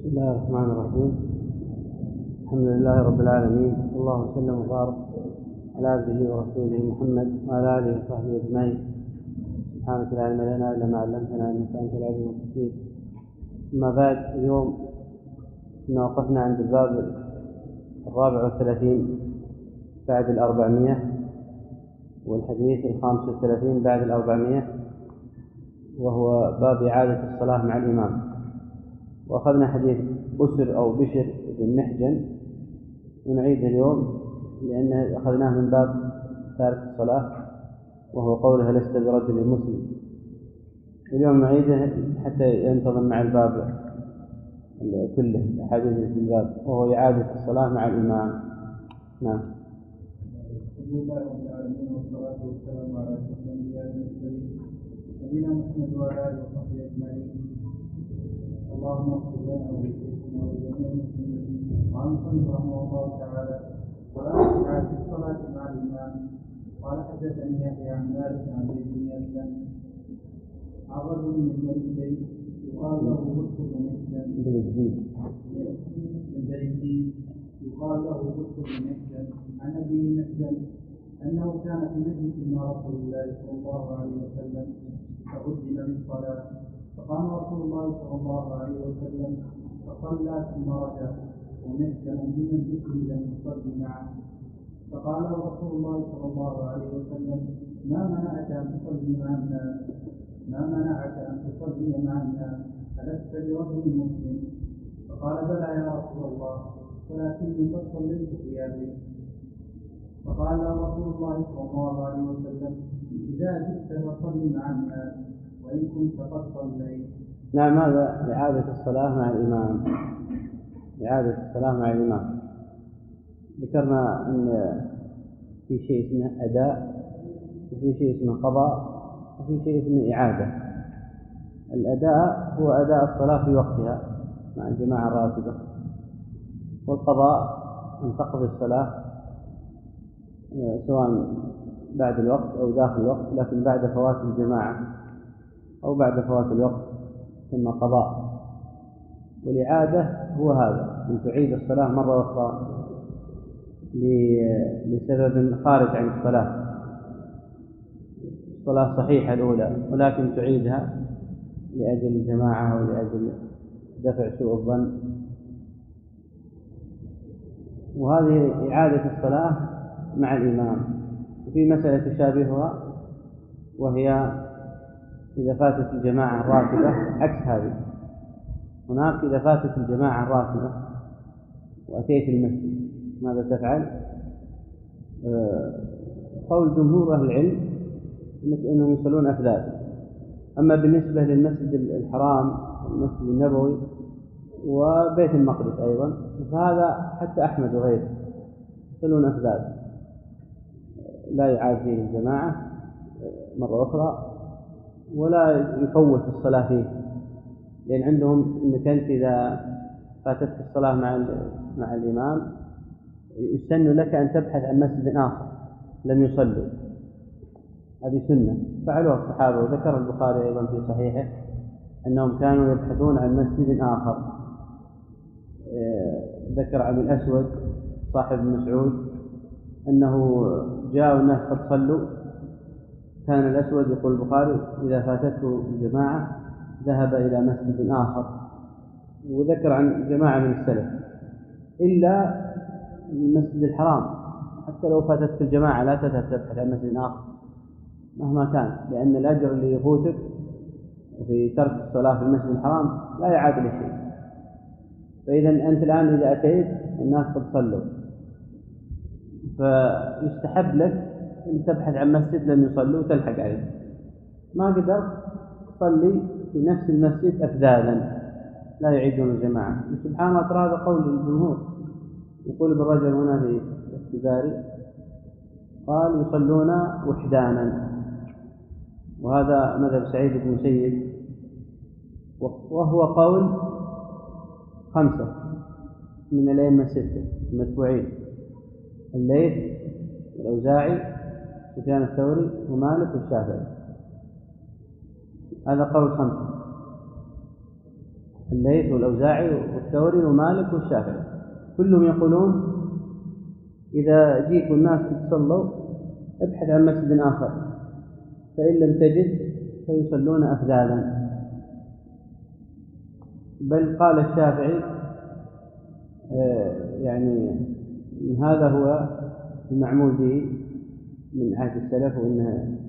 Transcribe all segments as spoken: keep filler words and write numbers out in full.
بسم الله الرحمن الرحيم. الحمد لله رب العالمين، صلى الله وسلم وبارك على عبده ورسوله محمد وعلى آله وصحبه أجمعين. سبحانك لا علم لنا إلا ما علمتنا إنك أنت العليم الحكيم. أما بعد، اليوم وقفنا عند الباب الرابع والثلاثين بعد الأربعمائة، والحديث الخامس والثلاثين بعد الأربعمائة، وهو باب إعادة الصلاة مع الإمام. وأخذنا حديث بسر أو بشر بن محجن، ونعيده اليوم لأن أخذناه من باب تارك الصلاة، وهو قوله لست برجل مسلم. اليوم نعيده حتى ينتظم مع الباب كله، الحديث في الباب، وهو إعادة الصلاة مع الإمام. نعم. بسم الله رب العالمين، والصلاة والسلام على أشرف الأنبياء والمرسلين نبينا محمد وعلى آله وصحبه أجمعين. اللهم اغفر لنا ولشيخنا ولجميع المسلمين. وعن المصنف رحمه الله تعالى: ولا إعادة الصلاة مع الإمام. قال حدثني يحيى عن مالك عن زيد بن أسلم عن رجل من بني يقال له بكر بن محجن من بني يقال له بكر بن محجن عن أبيه محجن أنه كان في مجلس مع رسول الله صلى الله عليه وسلم فأذن بالصلاة، فقام رسول الله صلى الله عليه وسلم فصلى ثم رجع ومحجن في مجلسه لم يصلي معه، فقال له رسول الله صلى الله عليه وسلم: ما منعك أن تصلي مع الناس؟ ما منعك أن تصلي مع الناس؟ ألست برجل مسلم؟ فقال: بلى يا رسول الله، ولكني قد صليت في أبي. فقال رسول الله صلى الله عليه وسلم: إذا جئت فصل مع الناس، وإن كنت قد صليت. نعم، هذا إعادة الصلاة مع الإمام. إعادة الصلاة مع الإمام. ذكرنا أن في شيء اسمه أداء، وفي شيء اسمه قضاء، وفي شيء اسمه إعادة. الأداء هو أداء الصلاة في وقتها مع الجماعة الراتبة، والقضاء أن تقضي الصلاة سواء بعد الوقت أو داخل الوقت، لكن بعد فوات الجماعة أو بعد فوات الوقت ثم قضاء. والإعادة هو هذا، أن تعيد الصلاة مرة أخرى لسبب خارج عن الصلاة. الصلاة صحيحة الأولى، ولكن تعيدها لأجل الجماعة أو لأجل دفع سوء الظن. وهذه إعادة الصلاة مع الإمام. وفي مسألة تشابهها، وهي إذا فاتت الجماعة الراتبة عكس هذه. هناك إذا فاتت الجماعة الراتبة وأتيت المسجد ماذا تفعل؟ قول جمهور أهل العلم إنهم يصلون أفذاذ. أما بالنسبة للمسجد الحرام، المسجد النبوي، وبيت المقدس أيضا، فهذا حتى أحمد وغيره يصلون أفذاذ، لا يعاد فيه الجماعة مرة أخرى، ولا يفوت الصلاة فيه، لأن عندهم أنك أنت إذا فاتتك الصلاة مع مع الإمام يسن لك أن تبحث عن مسجد آخر لم يصلوا. هذه سنة فعلوها الصحابة. وذكر البخاري أيضا في صحيحه أنهم كانوا يبحثون عن مسجد آخر. ذكر عن الأسود صاحب مسعود أنه جاء الناس قد صلوا، كان الأسود يقول البخاري إذا فاتته الجماعة ذهب إلى مسجد آخر. وذكر عن جماعة من السلف إلا المسجد الحرام، حتى لو فاتتك الجماعة لا تذهب تبحث عن مسجد آخر مهما كان، لأن الأجر اللي يفوتك في ترك الصلاة في المسجد الحرام لا يعادل شيء. فإذا أنت الآن إذا أتيت والناس قد صلوا، فيستحب لك أن تبحث عن مسجد لم يصلوا وتلحق عليه. ما قدر تصلي في نفس المسجد أفذاذا لا يعيدون الجماعة. سبحان الله، ترى هذا قول الجمهور. يقول بالرجل هنا في الاختباري قال يصلون وحدانا، وهذا مذهب سعيد بن مسيب، وهو قول خمسة من الأئمة الستة المتبوعين: الليث والأوزاعي سفيان الثوري ومالك والشافعي. هذا قول خمسة. الليث والأوزاعي والثوري ومالك والشافعي كلهم يقولون إذا جيت الناس تصلوا ابحث عن مسجد آخر، فإن لم تجد فيصلون أفذاذا. بل قال الشافعي يعني هذا هو المعمول به من عهد السلف، وإنه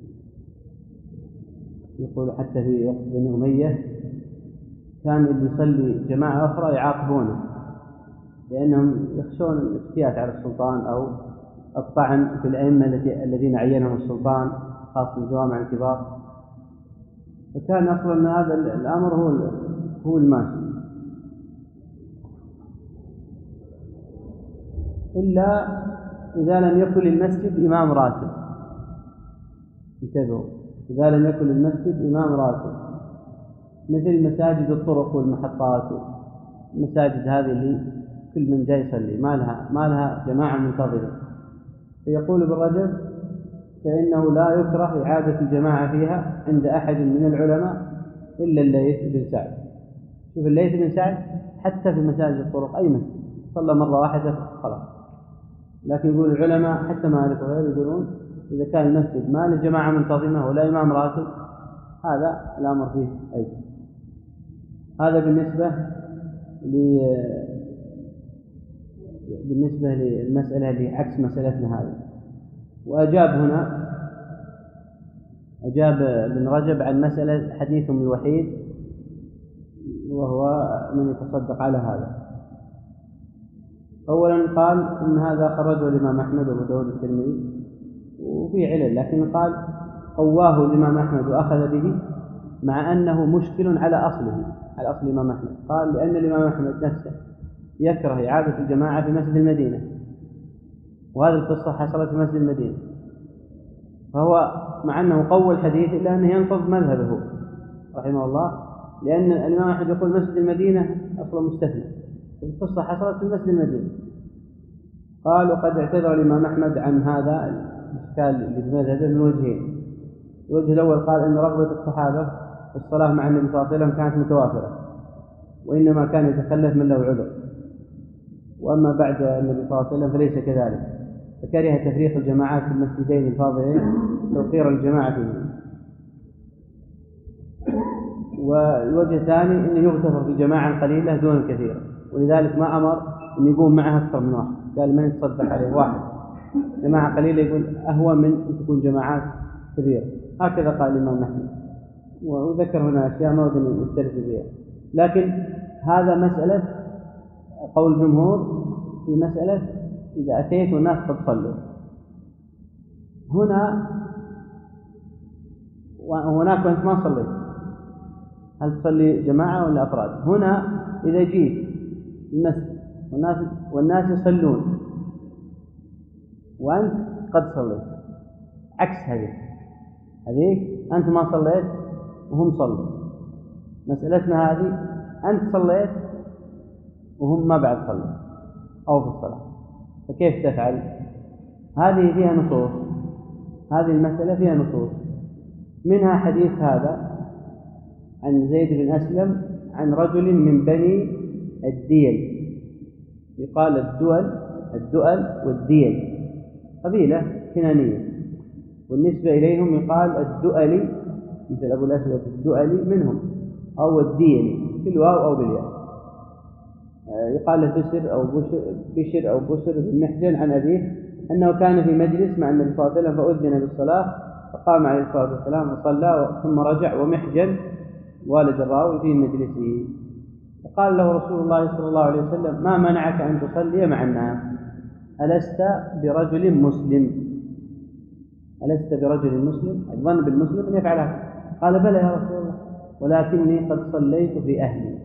يقول حتى في وقت بني أمية كان اللي يصلي جماعة أخرى يعاقبونه لأنهم يخشون الافتيات على السلطان أو الطعن في الأئمة الذين عينهم السلطان خاصة الجوامع الكبار. فكان أصلا هذا الأمر هو هو الماشي، إلا إذا لم يكن للمسجد إمام راتب. انتبهوا، إذا لم يكن للمسجد إمام راتب مثل مساجد الطرق والمحطات، المساجد هذه اللي كل من جاي يصلي ما لها ما لها جماعة منتظمة. فيقول بالرجب فإنه لا يكره إعادة الجماعة فيها عند أحد من العلماء إلا الليث بن سعد. شوف الليث بن سعد حتى في مساجد الطرق أي مسجد صلى مرة واحدة خلاص. لكن يقول العلماء حتى مالك وغيره يقولون إذا كان المسجد ما له جماعة منتظمة ولا إمام راتب هذا الأمر فيه أيضا. هذا بالنسبة ل بالنسبة للمسألة اللي عكس مسألتنا هذه. وأجاب هنا أجاب ابن رجب عن مسألة حديثهم الوحيد وهو من يتصدق على هذا. أولا قال إن هذا خرجه الإمام أحمد وأبو داود الترمذي وفي علل، لكن قال قواه الإمام أحمد وأخذ به مع أنه مشكل على أصله على أصل الإمام أحمد. قال لأن الإمام أحمد نفسه يكره إعادة الجماعة في مسجد المدينة، وهذه القصة حصلت في مسجد المدينة، فهو مع أنه قوى الحديث إلا أنه ينقض مذهبه رحمه الله، لأن الإمام أحمد يقول مسجد المدينة أصلا مستثنى، القصة حصلت في مسجد المدينة. قال وقد اعتذر الإمام أحمد عن هذا الإشكال اللي في مذهبه من وجهين. الوجه الأول قال أن رغبة الصحابة في الصلاة مع النبي صلى الله عليه وسلم كانت متوافرة، وإنما كان يتخلف من له عذر، وأما بعد النبي صلى الله عليه وسلم فليس كذلك، فكره تفريق الجماعات في المسجدين الفاضلين توقير الجماعة فيهم. والوجه الثاني أنه يغتفر في جماعة قليلة دون الكثير، ولذلك ما أمر أن يقوم معها أكثر من واحد، قال من يتصدق عليه واحد، جماعة قليلة يقول أهوى من أن تكون جماعات كبيرة. هكذا قال الإمام أحمد، وذكر هنا أشياء ما أن نسترد فيها. لكن هذا مسألة قول الجمهور في مسألة إذا أتيت والناس قد صلوا. هنا وهناك وأنت ما صليت هل تصلي جماعة ولا أفراد؟ هنا إذا جيت المسجد والناس, والناس يصلون وأنت قد صليت، عكس هذه هذه أنت ما صليت وهم صلوا. مسألتنا هذه أنت صليت وهم ما بعد صلوا أو في الصلاة، فكيف تفعل؟ هذه فيها نصوص، هذه المسألة فيها نصوص، منها حديث هذا عن زيد بن أسلم عن رجل من بني الديل، يقال الدول الدؤل والديل قبيلة كنانية، والنسبة إليهم يقال الدؤلي مثل أبو الأسود الدؤلي منهم، أو الديلي بالواو أو بالياء. يقال له بشر أو بشر, بشر أو بشر بن محجن عن أبيه أنه كان في مجلس مع النبي صلى الله عليه وسلم فأذن بالصلاة فقام عليه الصلاة والسلام وصلى ثم رجع، ومحجن والد الراوي في مجلسه، فقال له رسول الله صلى الله عليه وسلم ما منعك أن تصلي مع الناس؟ ألست برجل مسلم؟ ألست برجل مسلم؟ الظن بالمسلم أن يفعل هذا. قال بلى يا رسول الله، ولكني قد صليت في أهلي،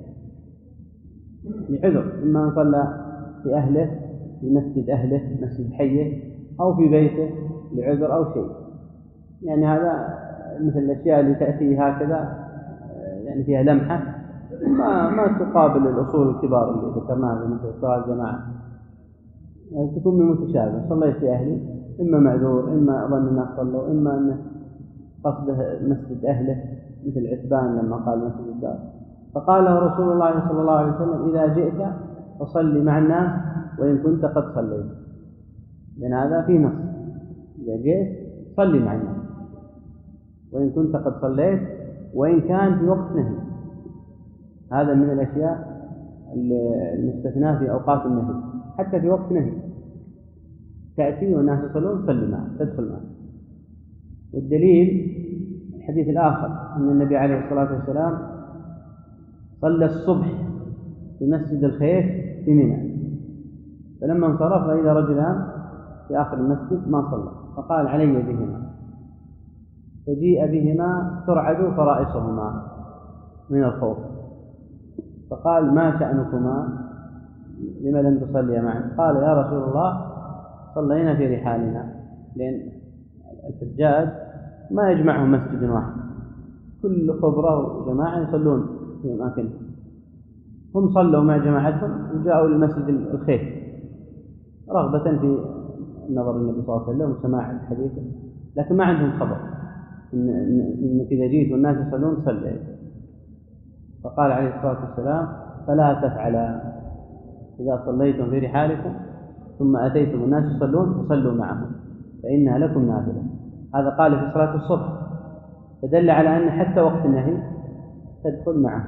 لعذر، إما أن صلى في أهله في مسجد أهله مسجد حيه أو في بيته لعذر أو شيء. يعني هذا مثل الأشياء اللي تأتي هكذا يعني فيها لمحة ما, ما تقابل الأصول الكبار اللي ذكرناها مثل صلاة الجماعة، يعني تكون من متشابه. صليت في أهلي إما معذور، إما ظن الناس صلوا، إما أن قصده مسجد أهله مثل عتبان لما قال مسجد الدار. فقال له رسول الله صلى الله عليه وسلم: إذا جئت فصل مع الناس وإن كنت قد صليت. لأن هذا في نص: إذا جئت صل مع الناس وإن كنت قد صليت، وإن كان في وقت نهي. هذا من الأشياء المستثناة في أوقات النهي، حتى في وقت نهي تأتي والناس يصلون صل معه، تدخل معه. والدليل الحديث الآخر أن النبي عليه الصلاة والسلام صلى الصبح في مسجد الخيف في منى، فلما انصرف فإذا رجلان في آخر المسجد ما صلى، فقال: علي بهما. فجيء بهما ترعد فرائصهما من الخوف، فقال: ما شأنكما؟ لما لم تصليا معا؟ قال: يا رسول الله صلينا في رحالنا، لأن الحجاج ما يجمعهم مسجد واحد، كل خبرة وجماعة يصلون في أماكنهم. هم صلوا مع جماعتهم وجاءوا للمسجد الخيف رغبة في نظر النبي صلى الله عليه وسلم وسماع الحديث، لكن ما عندهم خبر إن إنك إذا جيت والناس يصلون صلي. فقال عليه الصلاة والسلام: فلا تفعلا، إذا صليتم في رحالكم ثم أتيتم الناس يصلون فصلوا معهم فإنها لكم نافلة. هذا قال في صلاة الصبح، فدل على أن حتى وقت النهي تدخل معه.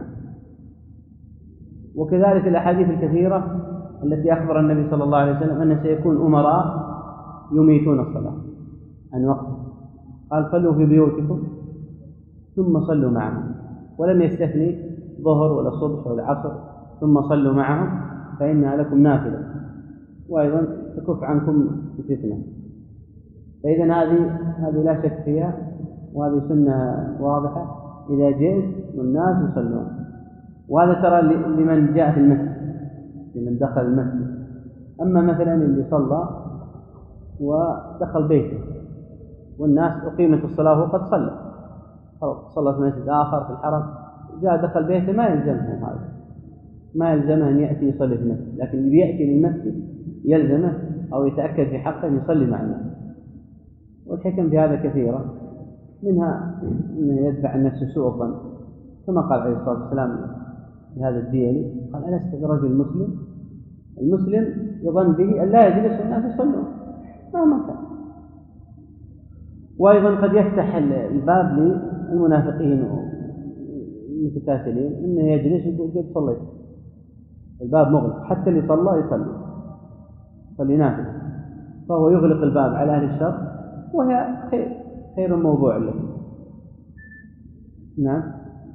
وكذلك الأحاديث الكثيرة التي أخبر النبي صلى الله عليه وسلم أن سيكون أمراء يميتون الصلاة عن وقته، قال: صلوا في بيوتكم ثم صلوا معهم، ولم يستثني ظهر ولا صبح ولا عصر ثم صلوا معهم فإنها لكم نافلة، وأيضا تكف عنكم الفتنة. فإذا هذه هذه لا شك فيها، وهذه سنة واضحة: إذا جئت والناس يصلون. وهذا ترى لمن جاء في المسجد، لمن دخل المسجد. أما مثلا اللي صلى ودخل بيته والناس أقيمت الصلاة وقد صلى، صلى في مسجد آخر في الحرم، جاء دخل بيته، ما يلزمه هذا، ما يلزمه أن يأتي يصلي في المسجد، لكن اللي بيأتي للمسجد يلزمه أو يتأكد في حقه أن يصلي مع الناس. والحكم في هذا كثيرة، منها أنه يدفع عن نفسه سوء الظن، كما قال عليه الصلاة والسلام لهذا الديلي: قال: ألست برجل مسلم؟ المسلم يظن به أن لا يجلس الناس يصلون مهما كان. وأيضا قد يفتح الباب للمنافقين والمتكاسلين أنه يجلس يقول: قد صليت، الباب مغلق، حتى اللي صلى يصلي صلي نافل، فهو يغلق الباب على أهل الشر، وهي خير خير موضوع لهم. نعم.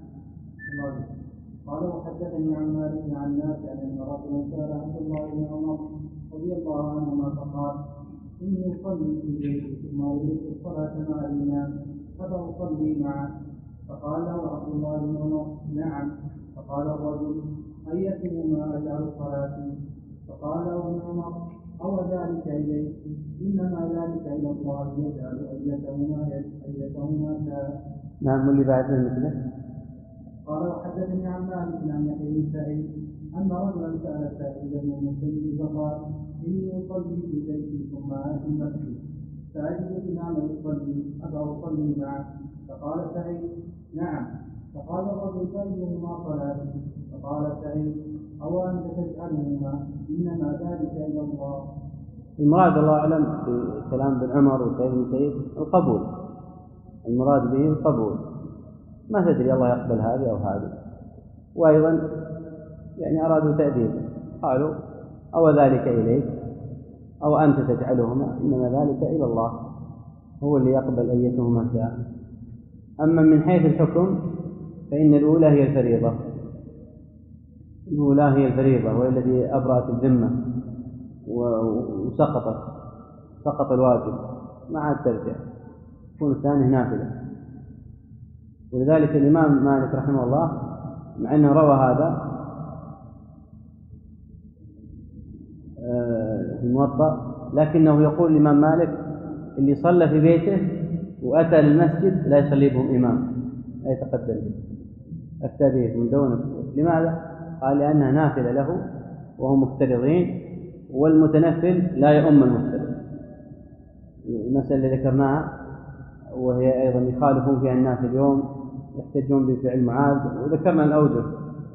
قال: وحدثني عن مالك عن نافع أن رجلا سأل عبد الله بن عمر رضي الله عنهما فقال: إني أصلي في بيتي ثم أريد الصلاة مع الإمام فأصلي معه. فقال له عبد الله بن عمر: نعم. فقال الرجل: أيتهما أجعل صلاتي؟ فقال له ابن عمر: أو ذلك إليك؟ إنما ذلك إلى الله يجعل أيتهما أيتهما شاء. نعم. واللي بعد مثله. قال: وحدثني عن مالك عن يحيى بن سعيد أن رجلا سأل سعيد بن المسيب فقال: إني أصلي في بيتي ثم آتي المسجد فأجد الإمام يصلي أفأصلي معه؟ فقال سعيد: نعم. فقال الرجل: فأيهما صلاتي؟ فقال سعيد: أو أنت تجعلهما؟ إنما ذلك إلى الله. المراد الله أعلم في كلام ابن عمر وسعيد بن المسيب القبول، المراد به القبول، ما تدري الله يقبل هذه أو هذه. وأيضا يعني أرادوا تأديب، قالوا: أو ذلك إليك أو أنت تجعلهما؟ إنما ذلك إلى الله، هو اللي يقبل أيتهما شاء. أما من حيث الحكم فإن الأولى هي الفريضة، الأولى هي الفريضة وهي التي أبرأت الذمة وسقطت سقط الواجب ما عاد ترجع، تكون الثانية نافلة. ولذلك الإمام مالك رحمه الله مع أنه روى هذا في الموطأ، لكنه يقول الإمام مالك: اللي صلى في بيته وأتى للمسجد لا يصلي بهم إمام، لا يتقدم به، أفتى به من دونه. لماذا؟ قال: لأنها نافلة له وهم مفترضين، والمتنفل لا يؤم المفترض. المسألة اللي ذكرناها وهي أيضا يخالفون فيها الناس اليوم، يحتجون بفعل معاذ، وذكرنا الأوجه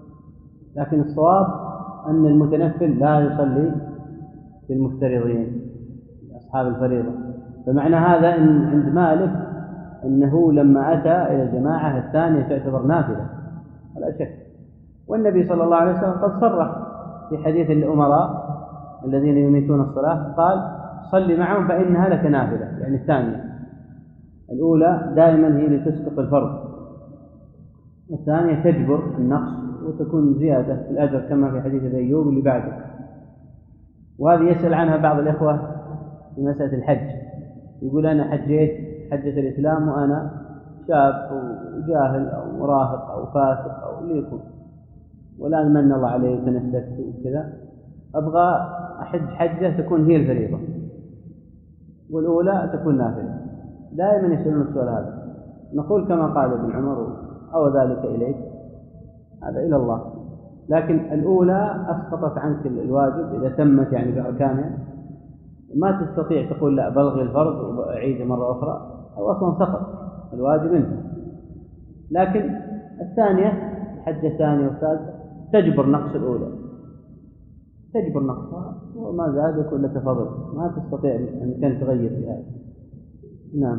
لكن الصواب أن المتنفل لا يصلي في المفترضين أصحاب الفريضة. فمعنى هذا إن عند مالك أنه لما أتى إلى الجماعة الثانية تعتبر نافلة ولا شك. والنبي صلى الله عليه وسلم قد صرح في حديث الأمراء الذين يميتون الصلاة قال صل معهم فإنها لك نافلة، يعني الثانية. الأولى دائما هي لتسقط الفرض، الثانية تجبر النقص وتكون زيادة في الأجر كما في حديث أيوب اللي بعده. وهذه يسأل عنها بعض الإخوة في مسألة الحج، يقول أنا حجيت حجة الإسلام وأنا شاب وجاهل أو مراهق أو فاسق أو اللي يكون، والآن من الله عليه وتنسكت وكذا، أبغى أحج حجة تكون هي الفريضة والأولى تكون نافلة. دائما يسألون السؤال هذا، نقول كما قال ابن عمر أو ذلك إليك، هذا إلى الله. لكن الأولى أسقطت عنك الواجب إذا تمت يعني بأركانها، ما تستطيع تقول لا بلغي الفرض وأعيد مرة أخرى، أو أصلا سقط الواجب انتهى. لكن الثانية الحجة الثانية والثالثة تجبر نقص الأولى، تجبر نقصها وما زاد يكون لك فضل، ما تستطيع أن كان تغير في هذا. نعم.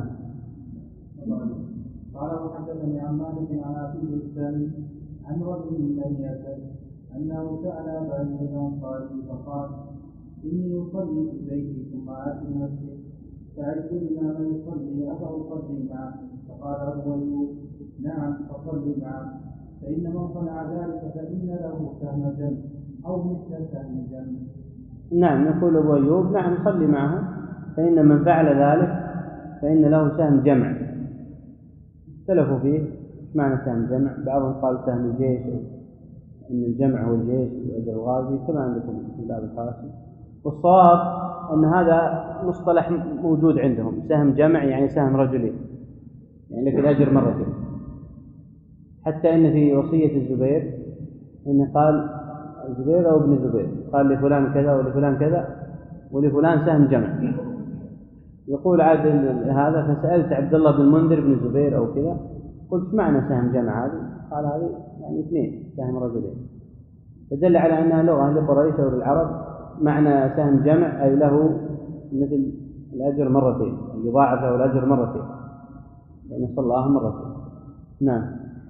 قال وحدثني عن مالك عن أبي الثاني عن رجل من بني أسد أنه سأل أبا أيوب الأنصاري فقال إني أصلي في بيتي ثم آتي المسجد فأجد الإمام يصلي أفأصلي معه؟ فقال أبو أيوب نعم فصلي معه، فإن من صنع ذلك فإن له سهم جنب أو مثل سهم جنب. نعم. يقول أبو أيوب نعم صلي معه، فإن من فعل ذلك فإن له سهم جمع. اختلفوا فيه معنى سهم جمع، بعضهم قال سهم الجيش، إن الجمع هو الجيش وأجر الغازي كما عندكم في بعض الحواشي. والصواب أن هذا مصطلح موجود عندهم، سهم جمع يعني سهم رجلين، يعني لك الأجر مرتين. حتى إن في وصية الزبير إن قال الزبير أو ابن الزبير قال لفلان كذا ولفلان كذا ولفلان سهم جمع. يقول عاد هذا فسألت عبد الله بن المنذر بن الزبير أو كذا، قلت معنى سهم جمع هذه؟ قال هذه يعني اثنين سهم رجلين، فدل على أنها لغة لقريش أو للعرب. معنى سهم جمع أي له مثل الأجر مرتين، يضاعف له الأجر مرتين لأن صلاها مرتين. نعم.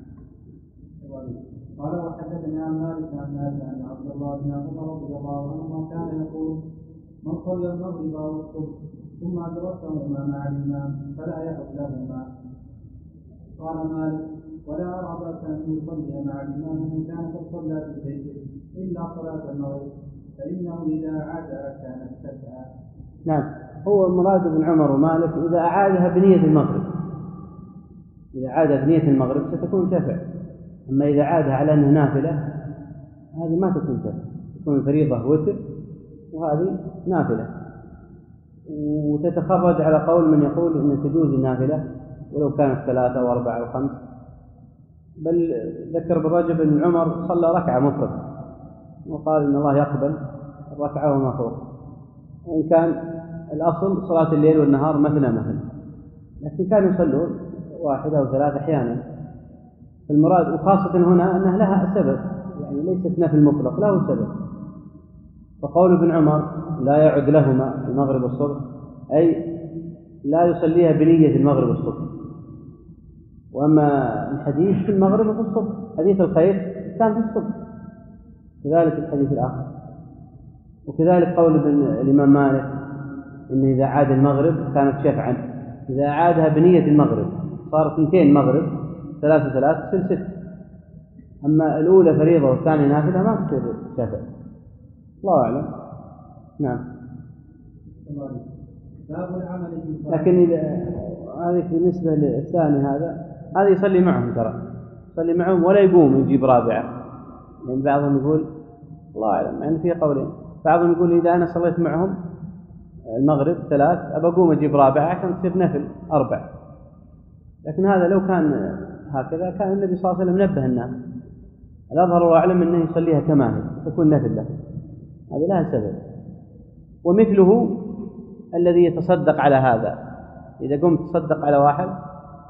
قال وحدثني عن مالك عن نافع عن عبد الله بن عمر رضي الله عنهما كان يقول من صلى المغرب أو الصبح ثم أدركهما مع الإمام فلا يعد لهما. قال مالك ولا أرى بأس أن يصلي مع الإمام من كان قد صلى في بيته إلا صلاة المغرب فإنه إذا أعادها كانت شفعا. نعم. هو مراد ابن عمر ومالك إذا أعادها بنية المغرب، إذا عادها بنية المغرب ستكون شفع. أما إذا عادها على أنها نافلة هذه ما تكون شفع، تكون الفريضة وتر وهذه نافلة. وتتخرج على قول من يقول أن تجوز النافلة ولو كانت ثلاثة أو أربعة أو خمس. بل ذكر بالرجب أن عمر صلى ركعة مفرد وقال إن الله يقبل الركعة وما فوق، وإن كان الأصل صلاة الليل والنهار مثلا مثلا، لكن كانوا يصلون واحدة أو ثلاثة أحيانا. فالمراد وخاصة هنا أنها لها سبب، يعني ليست نفل مطلق، له سبب. فقول ابن عمر لا يعد لهما المغرب والصبح أي لا يصليها بنية المغرب والصبح. وأما الحديث في المغرب وفي الصبح، حديث الخير كان في الصبح، كذلك الحديث الآخر. وكذلك قول الإمام مالك إن إذا عاد المغرب كانت شفعا، إذا عادها بنية المغرب صارت اثنتين مغرب، ثلاثة ثلاثة تصير ست. أما الأولى فريضة والثانية نافلة ما تصير شفع. الله أعلم. نعم. لكن إذا هذه بالنسبة للثاني هذا هذا يصلي معهم، ترى يصلي معهم ولا يقوم يجيب رابعة، لأن بعضهم يقول الله أعلم يعني في قولين، بعضهم يقول إذا أنا صليت معهم المغرب ثلاث أبى أقوم أجيب رابعة عشان تصير نفل أربع. لكن هذا لو كان هكذا كان النبي صلى الله عليه وسلم نبه الناس. الأظهر وأعلم أنه يصليها كما هي تكون نفل له، هذا لها سبب. ومثله الذي يتصدق على هذا، إذا قمت تصدق على واحد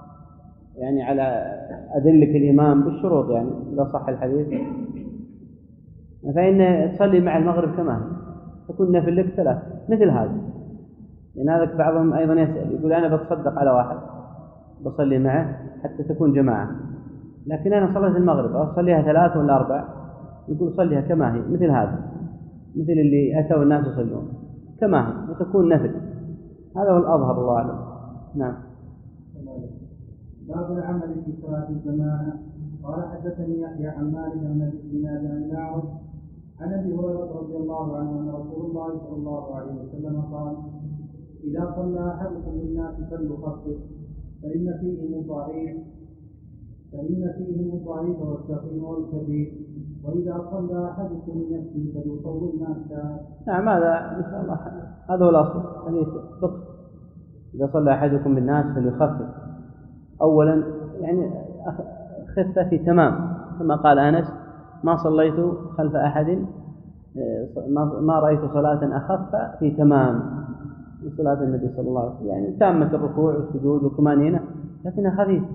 يعني على أدلك الإمام بالشروط، يعني إذا صح الحديث فإن تصلي مع المغرب كما هي، تكون نفل لك ثلاث مثل هذا. لأن هذا بعضهم أيضا يسأل يقول أنا بتصدق على واحد بصلي معه حتى تكون جماعة، لكن أنا صليت المغرب أصليها ثلاث ولا أربع، يقول صليها كما هي مثل هذا، مثل اللي أتوا الناس يصلون كما هي وتكون نفل. هذا هو الأظهر الله أعلم. نعم. باب العمل في صلاة الجماعة. قال حدثني يحيى عن مالك بن دينار عن الأعرج عن أبي هريرة رضي الله عنه أن رسول الله صلى الله عليه وسلم قال: إذا صلى أحدكم بالناس فليخفف فإن فيهم الضعيف فإن فيهم الضعيف والسقيم والكبير، وإذا صلى أحدكم لنفسه فليطول ما شاء. نعم هذا إن شاء الله هذا هو الأصل، حديث فقه. إذا صلى أحدكم بالناس فليخفف. أولا يعني خفة في تمام، كما قال أنس: ما صليت خلف أحد ما رأيت صلاة أخف في تمام من صلاة النبي صلى الله عليه وسلم، يعني تامة الركوع والسجود والطمأنينة لكنها خفيفة.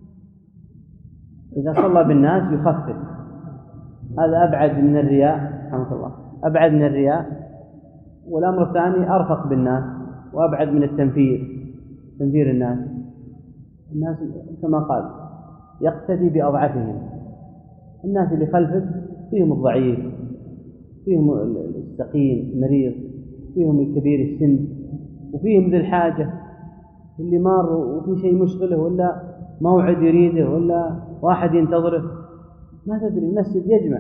إذا صلى بالناس يخفف، هذا أبعد من الرياء رحمه الله، أبعد من الرياء. والأمر الثاني أرفق بالناس وأبعد من التنفير، تنفير الناس. الناس كما قال يقتدي بأضعفهم. الناس اللي خلفك فيهم الضعيف، فيهم السقيم المريض، فيهم الكبير السن، وفيهم ذي الحاجة اللي مار وفي شيء مشغله ولا موعد يريده ولا واحد ينتظره، ما تدري المسجد يجمع.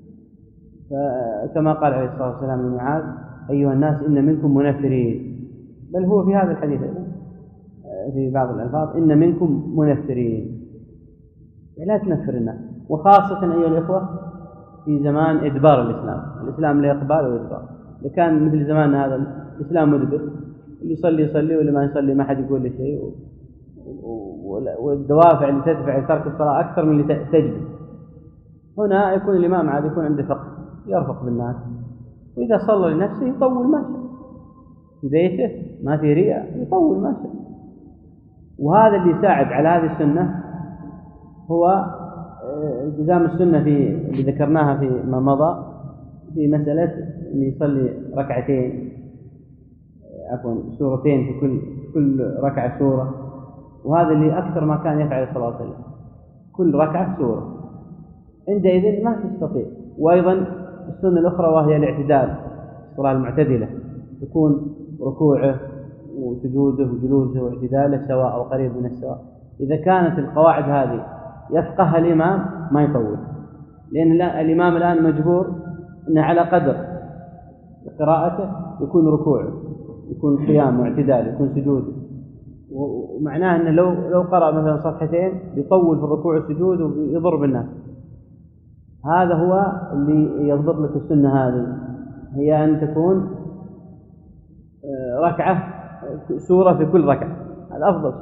فكما قال عليه الصلاة والسلام لمعاذ: أيها الناس إن منكم منفرين. بل هو في هذا الحديث في بعض الألفاظ: إن منكم منفرين. لا تنفر الناس، وخاصة أيها الإخوة في زمان إدبار الإسلام. الإسلام لا إقبال وإدبار. إذا كان مثل زمان هذا الإسلام مدبر، اللي يصلي يصلي واللي ما يصلي ما حد يقول له شيء، والدوافع اللي تدفع لترك الصلاة أكثر من اللي تجلب. هنا يكون الإمام عاد يكون عنده فقه، يرفق بالناس، وإذا صلى لنفسه يطول ما شاء في بيته، ما في رياء، يطول ما شاء. وهذا اللي يساعد على هذه السنة هو التزام السنة في اللي ذكرناها في ما مضى في مسألة أن يصلي ركعتين عفوا سورتين في كل كل ركعة سورة، وهذا اللي أكثر ما كان يفعل صلى الله عليه وسلم، كل ركعة سورة. عندئذ ما تستطيع. وأيضا السنة الأخرى وهي الاعتدال، الصلاة المعتدلة، يكون ركوعه وسجوده وجلوسه واعتداله سواء أو قريب من السواء. إذا كانت القواعد هذه يفقهها الإمام ما يطول، لأن الإمام الآن مجبور أن على قدر قراءته يكون ركوعه، يكون قيام واعتدال، يكون سجوده. ومعناه أنه لو لو قرأ مثلا صفحتين يطول في الركوع والسجود ويضر بالناس. هذا هو اللي يضبط لك السنة هذه، هي أن تكون ركعة سورة في كل ركعة، هذا أفضل.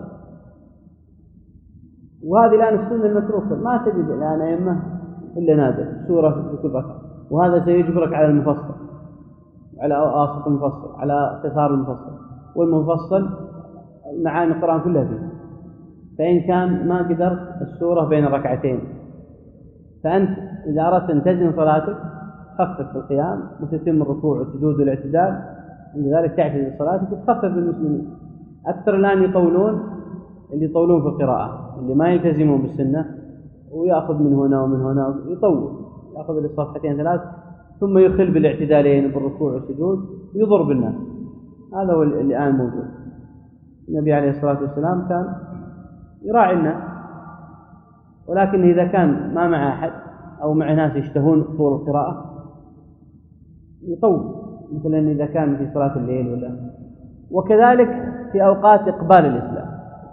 وهذه الآن السنة المتروكة، ما تجد الآن أئمة إلا نادر سورة في كل ركعة. وهذا سيجبرك على المفصل، على أواسط المفصل، على قصار المفصل. والمفصل معاني القرآن كلها فيه. فإن كان ما قدرت السورة بين ركعتين، فأنت إذا أردت أن تزن صلاتك خفف في القيام وتتم الركوع والسجود والاعتدال، عند ذلك تعتدل صلاتك وتخفف بالمسلمين. أكثر الآن يطولون، اللي يطولون في القراءة، اللي ما يلتزمون بالسنة ويأخذ من هنا ومن هنا، يطول، يأخذ الصفحتين ثلاث ثم يخل بالاعتدالين بالركوع والسجود ويضر بالناس. هذا هو اللي الآن موجود. النبي عليه الصلاة والسلام كان يراعي الناس، ولكن إذا كان ما مع أحد أو مع ناس يشتهون طول القراءة يطول، مثلا إذا كان في صلاة الليل ولا. وكذلك في أوقات إقبال الإسلام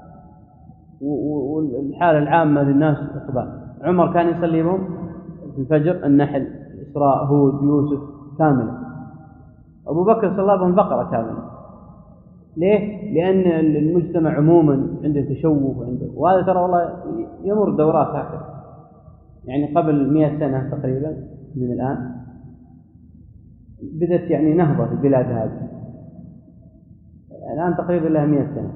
والحالة العامة للناس إقبال. عمر كان يصلي بهم في الفجر النحل، إسراء، هود، يوسف كاملة. أبو بكر صلى بهم بقرة كاملة. ليه؟ لأن المجتمع عموما عنده تشوف وعنده، وهذا ترى والله يمر دورات هكذا. يعني قبل مئة سنة تقريبا من الآن بدأت يعني نهضة في البلاد هذه، الآن تقريبا لها مئة سنة.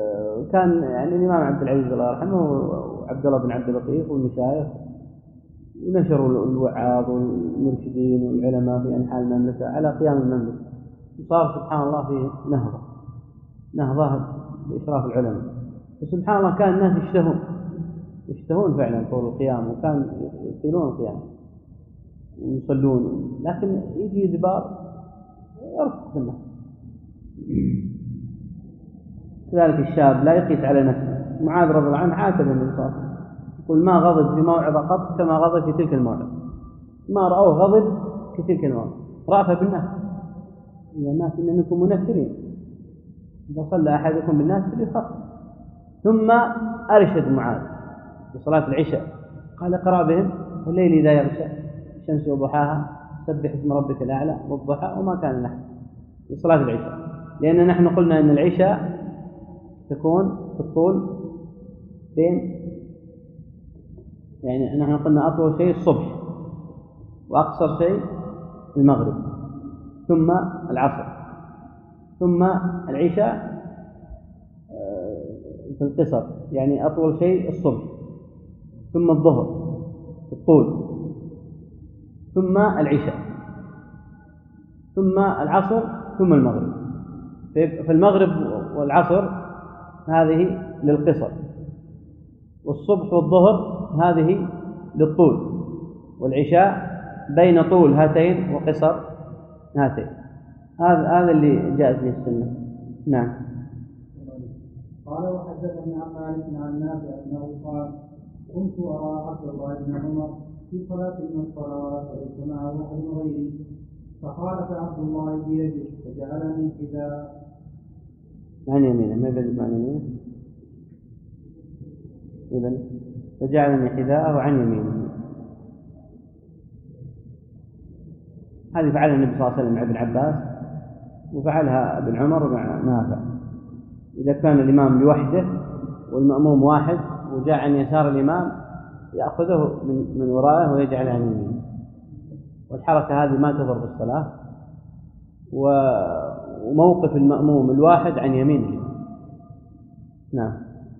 كان يعني الإمام عبد العزيز الله يرحمه وعبد الله بن عبد اللطيف والمشايخ ونشروا الوعاظ والمرشدين والعلماء في أنحاء المملكة على قيام المملكة، وصار سبحان الله في نهضة نهضة بإشراف العلماء. وسبحان الله كان الناس يشتهون يشتهون فعلا طول القيام، وكان يطيلون القيام ويصلون، لكن يجي ذبار يرفض الناس. كذلك الشاب لا يقيس على نفسه. معاذ رضي الله عنه عاتب النبي صلى الله عليه وسلم، يقول ما غضب في موعظة قط كما غضب في تلك الموعظة، ما رأوه غضب كتلك الموعظة، رأفة بالناس. يا الناس إن منكم منفرين، إذا صلى أحدكم بالناس فليخف. ثم أرشد معاذ في صلاة العشاء، قال اقرأ بهم والليل إذا يغشى الشمس وضحاها سبح اسم ربك الأعلى والضحى وما كان نحن، في صلاة العشاء. لأن نحن قلنا أن العشاء تكون في الطول بين، يعني نحن قلنا أطول شيء الصبح وأقصر شيء المغرب ثم العصر ثم العشاء في القصر، يعني أطول شيء الصبح ثم الظهر في الطول ثم العشاء ثم العصر ثم المغرب. في المغرب والعصر هذه للقصر، والصبح والظهر هذه للطول، والعشاء بين طول هاتين وقصر هاتين. هذا هذا اللي جاءت به السنة. نعم. قال وحدثني عن مالك عن نافع انه قال كنت ارى عبد الله بن عمر في صلاة من الصلوات وليس معه احد غيري، فخالف عبد الله بيده فجعلني حذاء عن يمينه، ما يبدأ عن يمينه، إذن فجعلني حذاءه عن يمينه. هذه فعلها النبي صلى الله عليه وسلم مع ابن عباس، وفعلها ابن عمر مع نافع. إذا كان الإمام لوحده والمأموم واحد وجاء عن يسار الإمام يأخذه من, من ورائه ويجعله عن يمينه. والحركة هذه ما تضر بالصلاة، وموقف المأموم الواحد عن يمينه. نعم.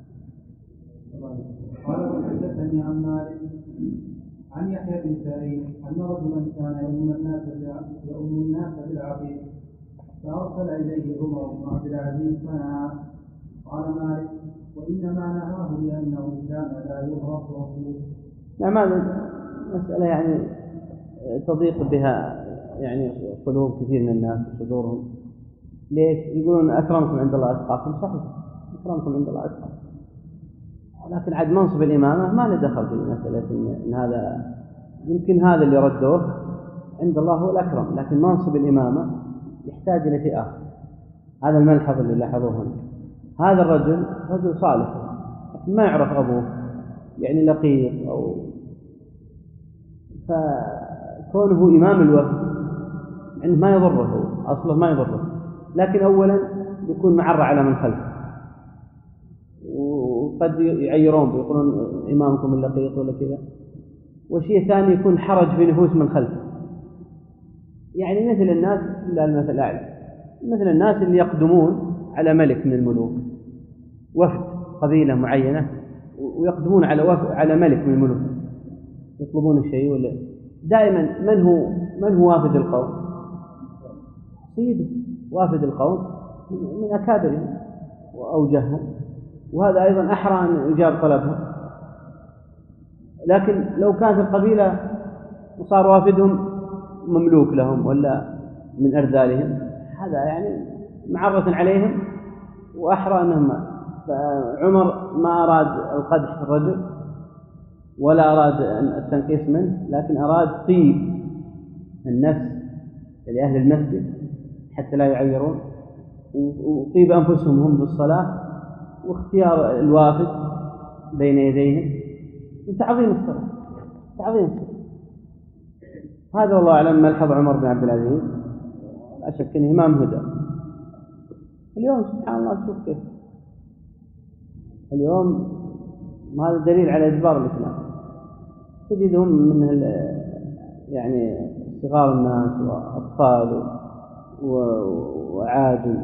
قال وحدثني عن مالك عن يحيى بن سعيد أن رجلا كان يؤم الناس يؤم الناس بالعبيد، فأرسل إليه عمر بن عبد العزيز فنهى. قال مالك وإنما نهاه لأنه كان لا يعرف رسوله. نعم، هذه مسألة يعني تضيق بها يعني قلوب كثير من الناس وصدورهم. ليش؟ يقولون أكرمكم عند الله أتقاكم. صحيح، أكرمكم عند الله أتقاكم، لكن عاد منصب الإمامة ما له دخل في مسألة إن, إن هذا يمكن هذا اللي ردوه عند الله هو الأكرم، لكن منصب الإمامة يحتاج إلى شيء آخر. هذا الملحظ اللي لاحظوه هنا. هذا الرجل رجل صالح لكن ما يعرف أبوه، يعني لقيط، أو فكونه إمام الوفد عنده ما يضره، أصله ما يضره، لكن أولا يكون معرة على من خلفه، وقد يعيرون ويقولون إمامكم اللقيط ولا كذا. وشيء ثاني يكون حرج في نفوس من خلفه، يعني مثل الناس لا المثل الأعلى، مثل الناس اللي يقدمون على ملك من الملوك، وفد قبيلة معينة ويقدمون على وفد على ملك من الملوك يطلبون الشيء، ولا دائما من هو من هو وافد القوم؟ سيده. وافد القوم من أكابرهم وأوجههم، وهذا أيضا أحرى أن يجاب طلبهم. لكن لو كانت القبيلة وصار وافدهم مملوك لهم ولا من أرذالهم، هذا يعني معرة عليهم وأحرى أنهم. فعمر ما أراد القدح في الرجل ولا أراد التنقيص منه، لكن أراد طيب النفس لأهل المسجد حتى لا يعيرون، وطيب أنفسهم هم بالصلاة، واختيار الوافد بين يديهم تعظيم الصلاة تعظيم الصلاة. هذا والله أعلم ملحظ عمر بن عبد العزيز، لا شك أنه إمام هدى. اليوم سبحان الله شوف كيف اليوم، هذا دليل على إجبار الإسلام. تجدهم من يعني صغار الناس وأطفال وعاجل،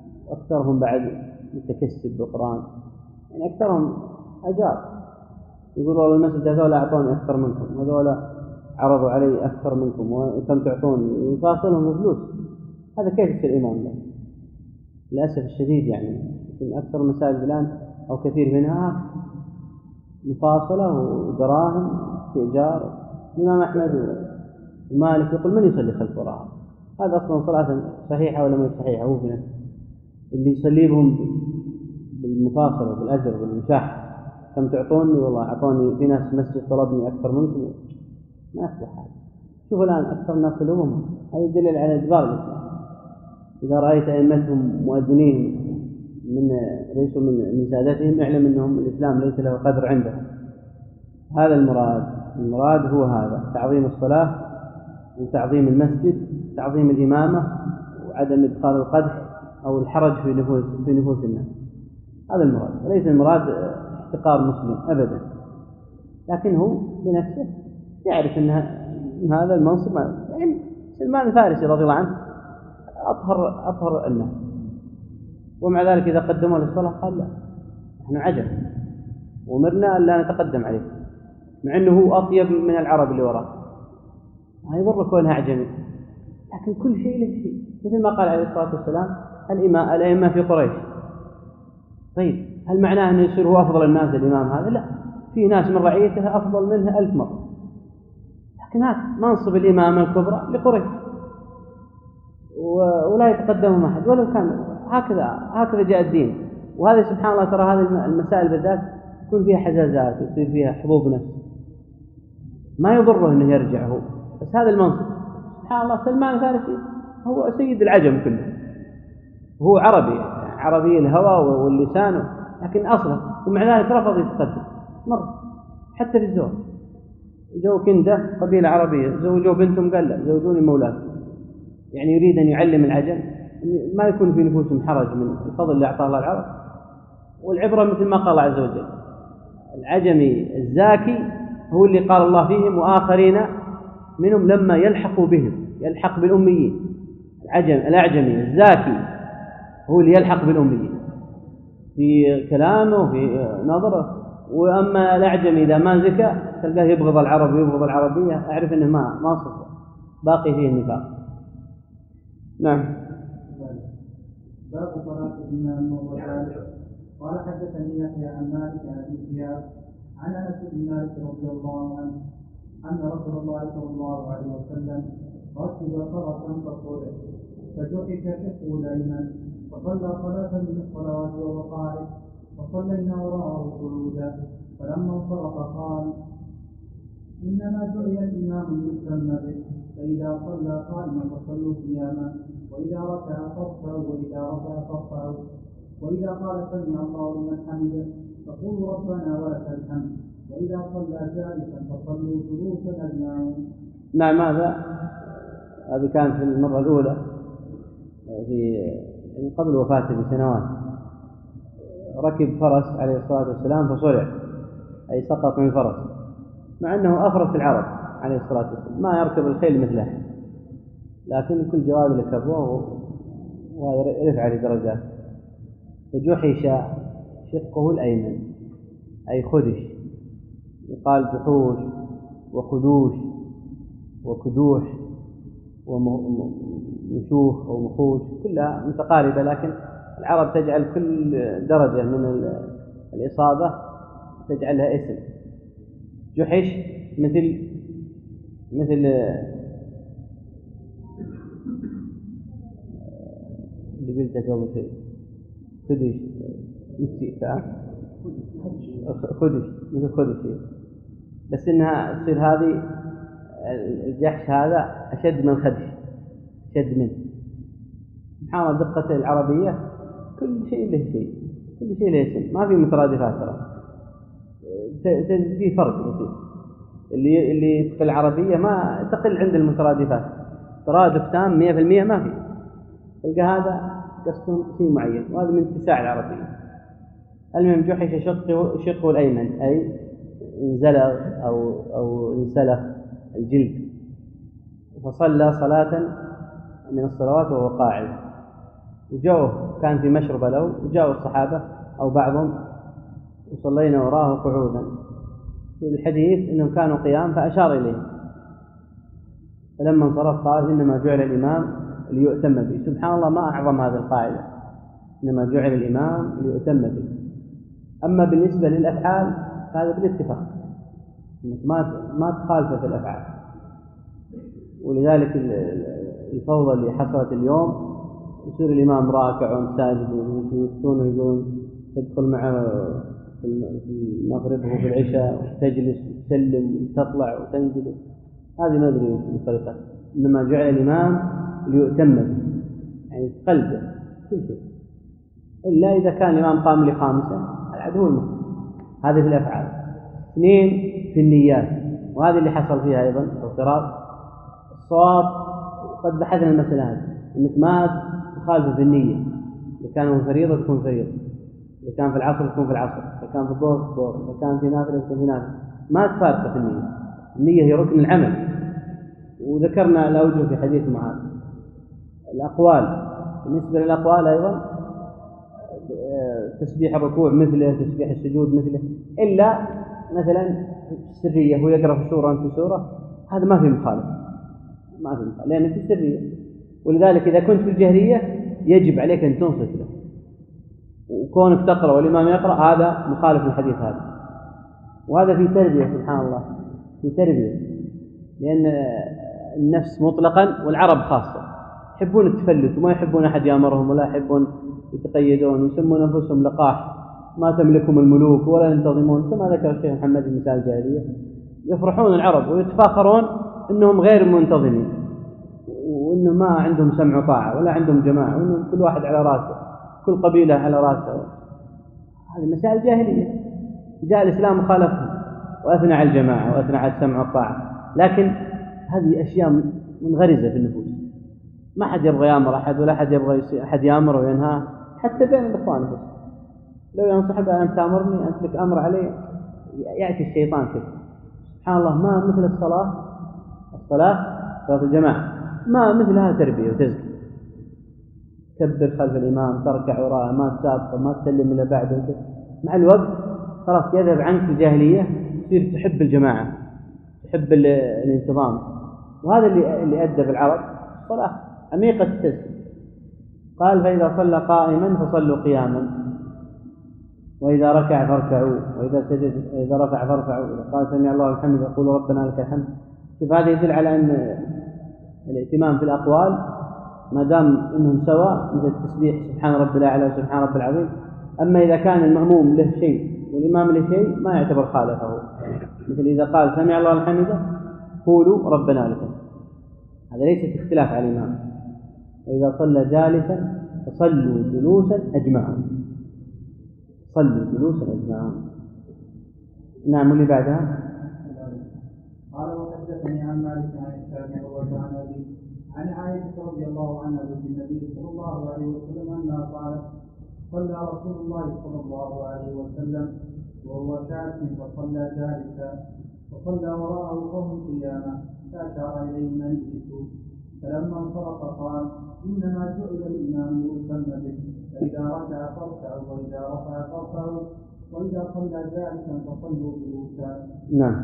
وأكثرهم بعد متكسب بالقرآن، يعني أكثرهم أجار يقول والله المسجد هذول أعطوني أكثر منكم، هذول عرضوا علي أكثر منكم وكم تعطوني، يفاصلهم بفلوس. هذا كيف يصير إمام له؟ للأسف الشديد يعني في أكثر المساجد الآن أو كثير منها مفاصلة ودراهم استئجار. الإمام أحمد ومالك يقول من يصلي خلف وراءه؟ هذا أصلا صلاة صحيحة ولا ما صحيحة؟ هو بنفسه اللي يصلي بهم بالمفاصلة بالأجر بالمشاح. كم تعطوني؟ والله أعطوني في ناس مسجد طلبني أكثر منكم، ما يصلح هذا. شوفوا الآن أكثر الناس لهم، هذا يدل على إجبار الإسلام. إذا رأيت أئمتهم مؤذنين من ليسوا من من سادتهم اعلم أنهم الإسلام ليس له قدر عندهم. هذا المراد. المراد هو هذا: تعظيم الصلاة وتعظيم المسجد، تعظيم الإمامة، وعدم إدخال القدح أو الحرج في نفوس في نفوس الناس. هذا المراد، وليس المراد احتقار مسلم أبدا، لكن هو بنفسه يعرف أن هذا المنصب. يعني سلمان الفارسي رضي الله عنه أطهر أطهر الناس، ومع ذلك إذا قدموا للصلاة قال لا، نحن عجب ومرنا أن لا نتقدم عليه، مع أنه هو أطيب من العرب اللي وراه. ما يضر كونها أعجمي، لكن كل شيء له شيء. مثل ما قال عليه الصلاة والسلام الإمام الأئمة في قريش. طيب هل معناه أنه يصير هو أفضل الناس الإمام هذا؟ لا، في ناس من رعيته أفضل منه ألف مرة، لكن هذا منصب الإمامة الكبرى لقريش ولا يتقدم أحد ولو كان هكذا. هكذا جاء الدين. وهذا سبحان الله ترى هذه المسائل بالذات يكون فيها حزازات ويصير فيها حبوب نفس، ما يضره أنه يرجع هو، بس هذا المنصب. سبحان الله سلمان الفارسي هو سيد العجم كله، هو عربي عربي الهوى واللسان، لكن أصلا ومع ذلك رفض يتقدم مرة حتى في الزواج. جو كندة قبيلة عربية زوجوا بنتهم قال لا زوجوني مولاكم، يعني يريد أن يعلم العجم ما يكون في نفوسهم حرج من الفضل اللي أعطاه الله العرب. والعبرة مثل ما قال الله عز وجل: العجمي الزاكي هو اللي قال الله فيهم وآخرين منهم لما يلحقوا بهم، يلحق بالأميين. العجم الأعجمي الزاكي هو اللي يلحق بالأميين في كلامه وفي نظره. وأما الأعجمي إذا ما زكى تلقاه يبغض العرب ويبغض العربية، أعرف أنه ما ما صفر، باقي فيه النفاق. نعم. باب صلاة الإمام والثالث. قال حدثني يحيى عن مالك عن أبي شهاب عن أنس بن مالك رضي الله عنه أن رسول الله صلى الله عليه وسلم ركب فرسا فصرع فجحك شقه الأيمن فصلى صلاة من الصلوات وهو قائد، فصلينا وراءه قعودا. فلما انصرف قال: إنما جعل الإمام ليؤتم به، فإذا صلى قائما فصلوا قياما، وإذا ركع فاركعوا، وإذا رفع فارفعوا، وإذا قال سمع الله لمن حمده فقولوا ربنا ولك الحمد، وإذا صلى جالسا فصلوا جلوسا أجمعون. نعم. هذا هذه كانت في المرة الأولى في قبل وفاته بسنوات. ركب فرس عليه الصلاة والسلام فصرع، أي سقط من فرس، مع أنه أفرس العرب عليه الصلاة والسلام، ما يركب الخيل مثله، لكن كل جواد لكبوه وهذا رفع لدرجات. فجحش شقه الأيمن أي خدش، يقال جحوش وخدوش وكدوح ومشوخ أو مخوش، كلها متقاربة، لكن العرب تجعل كل درجة من الإصابة تجعلها اسم. جحش مثل مثل اللي قلته قبل شيء، خدش نسيت خدش مثل خدش، بس إنها تصير هذه الجحش هذا أشد من خدش، أشد منه. سبحان الله دقة العربية، كل شيء له شيء، كل شيء له اسم، ما في مترادفات ترى، في فرق بسيط. اللي اللي في العربية ما تقل عند المترادفات، ترادف تام مئة بالمئة ما في، تلقى هذا قصد شيء معين، وهذا من اتساع العربية. المهم جحش شقه شقه الأيمن أي انزلغ أو أو انسلخ الجلد، فصلى صلاة من الصلوات وهو قاعد. وجاءه كان في مشربة له، وجاءوا الصحابة أو بعضهم وصلينا وراءه قعودا. في الحديث أنهم كانوا قيام فأشار إليهم، فلما انصرف قال إنما جعل الإمام ليؤتم به. سبحان الله، ما أعظم هذه القاعدة، إنما جعل الإمام ليؤتم به. أما بالنسبة للأفعال هذا بالاتفاق، إنك ما ما تخالف في الأفعال. ولذلك الفوضى اللي حصلت اليوم يصير الإمام راكع وساجد ويفتون ويقولون تدخل معه في المغرب وفي العشاء وتجلس وتسلم وتطلع وتنزل. هذه ما أدري وش الطريقة. إنما جعل الإمام ليؤتم به، يعني قلبه كل شيء، إلا إذا كان الإمام قام لخامسة العدو المسلم. هذه في الأفعال. اثنين في النيات، وهذه اللي حصل فيها أيضا اضطراب. الصواب قد بحثنا المسألة هذه، إنك ما تخالف في النية. إذا كان في فريضة تكون فريضة، إذا كان في العصر تكون في العصر، إذا كان في الظهر في الظهر، إذا كان في نافلة تكون في نافلة، ما تفارق في النية. النية هي ركن العمل. وذكرنا الأوجه في حديث معاذ. الأقوال، بالنسبة للأقوال أيضا تسبيح الركوع مثله، تسبيح السجود مثله، إلا مثلا السرية هو يقرأ في سورة في سورة، هذا ما في مخالف، ما في مخالف لأنه في السرية. ولذلك إذا كنت في الجهرية يجب عليك أن تنصت له، وكونك تقرأ والإمام يقرأ هذا مخالف للحديث هذا. وهذا في تربية، سبحان الله، في تربية، لأن النفس مطلقا والعرب خاصة يحبون التفلت وما يحبون أحد يأمرهم ولا يحبون يتقيدون، ويسمون أنفسهم لقاح، ما تملكهم الملوك ولا ينتظمون، كما ذكر الشيخ محمد في مثال الجاهلية. يفرحون العرب ويتفاخرون أنهم غير منتظمين، وأنهم ما عندهم سمع وطاعة ولا عندهم جماعة، وأنهم كل واحد على راسه، كل قبيلة على راسه. هذه مسائل جاهلية. جاء الإسلام وخالفهم وأثنى على الجماعة وأثنى على السمع والطاعة، لكن هذه أشياء منغرزة في النفوس. ما حد يبغى يأمر أحد ولا حد يبغى أحد يأمر وينهى، حتى بين الإخوان بس. لو ينصح أن تأمرني أنت لك أمر علي، يأتي الشيطان كده. سبحان الله، ما مثل الصلاة الصلاة صلاة الجماعة ما مثلها تربية وتزكية. تكبر خلف الإمام، تركع وراءه، ما تسابق، ما تسلم إلى بعده. مع الوقت خلاص يذهب عنك الجاهلية، تصير تحب الجماعة، تحب الانتظام. وهذا اللي اللي أدى بالعرب الصلاة عميقة التزكية. قال فإذا صلى قائما فصلوا قياما، وإذا ركع فاركعوا، وإذا سجد إذا رفع فارفعوا، إذا قال سمع الله الحمد يقول ربنا لك الحمد. شوف، هذا يدل على أن الاهتمام في الأقوال ما دام أنهم سواء، مثل التسبيح سبحان ربي الأعلى وسبحان ربي العظيم. أما إذا كان المأموم له شيء والإمام له شيء ما يعتبر خالفه، مثل إذا قال سمع الله الحمد قولوا ربنا لك، هذا ليس اختلاف على الإمام. وإذا صلى جالسا فصلوا جلوسا أجمعون، صلوا جلوسا أجمعون. نعم. واللي بعدها قال وحدثني عن مالك عن الشافعي وعن أبي عن عائشة رضي الله عنها زوج النبي صلى الله عليه وسلم أنها قالت صلى رسول الله صلى الله عليه وسلم وهو شاك فصلى جالسا، وصلى وراءه قوم قياما، فأشار إليه من يجلسوا، فلما انصرف قال إنما جعل الإمام ليؤتم به، فإذا ركع فاركعوا، وإذا رفع فارفعوا، وإذا صلى جالسا فصلوا جلوسا. نعم.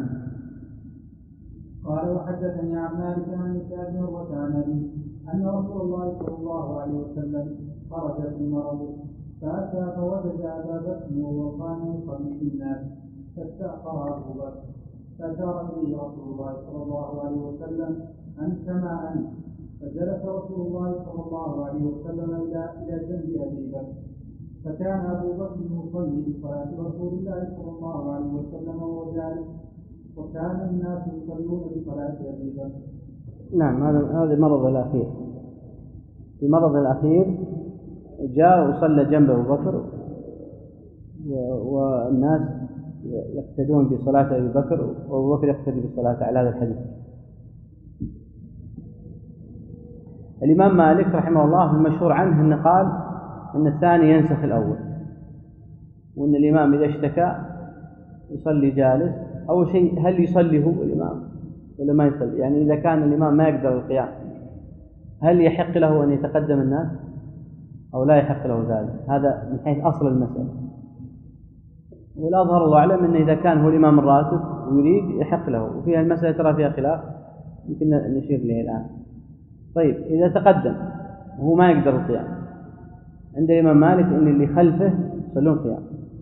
قال وحدثني عن مالك عن هشام بن عروة عن أبيه أن رسول الله صلى الله عليه وسلم خرج في مرضه، فأتى فوجد أبا بكر وهو قائم يصلي بالناس، فاستأخر أبو بكر، فأشار إليه رسول الله صلى الله عليه وسلم أن كما أنت، فجلس رسول الله صلى الله عليه وسلم إلى إلى جنب أبي بكر، فكان أبو بكر يصلي بصلاة رسول الله صلى الله عليه وسلم وهو جالس، وكان الناس يصلون بصلاة أبي بكر. نعم. هذا هذا المرض الأخير. في المرض الأخير جاء وصلى جنب أبو بكر، والناس يقتدون بصلاة أبي بكر، وأبو بكر يقتدي بالصلاة على هذا الحديث. الإمام مالك رحمه الله المشهور عنه أنه قال أن الثاني ينسخ الأول، وأن الإمام إذا اشتكى يصلي جالس. أول شيء، هل يصلي هو الإمام ولا ما يصلي؟ يعني إذا كان الإمام ما يقدر القيام هل يحق له أن يتقدم الناس أو لا يحق له ذلك؟ هذا من حيث أصل المسألة. والأظهر الله أعلم أنه إذا كان هو الإمام الراتب ويريد يحق له، وفيها المسألة ترى فيها خلاف يمكن نشير إليه الآن. طيب إذا تقدم وهو ما يقدر القيام، عند الإمام مالك أن اللي خلفه يصلون قيام،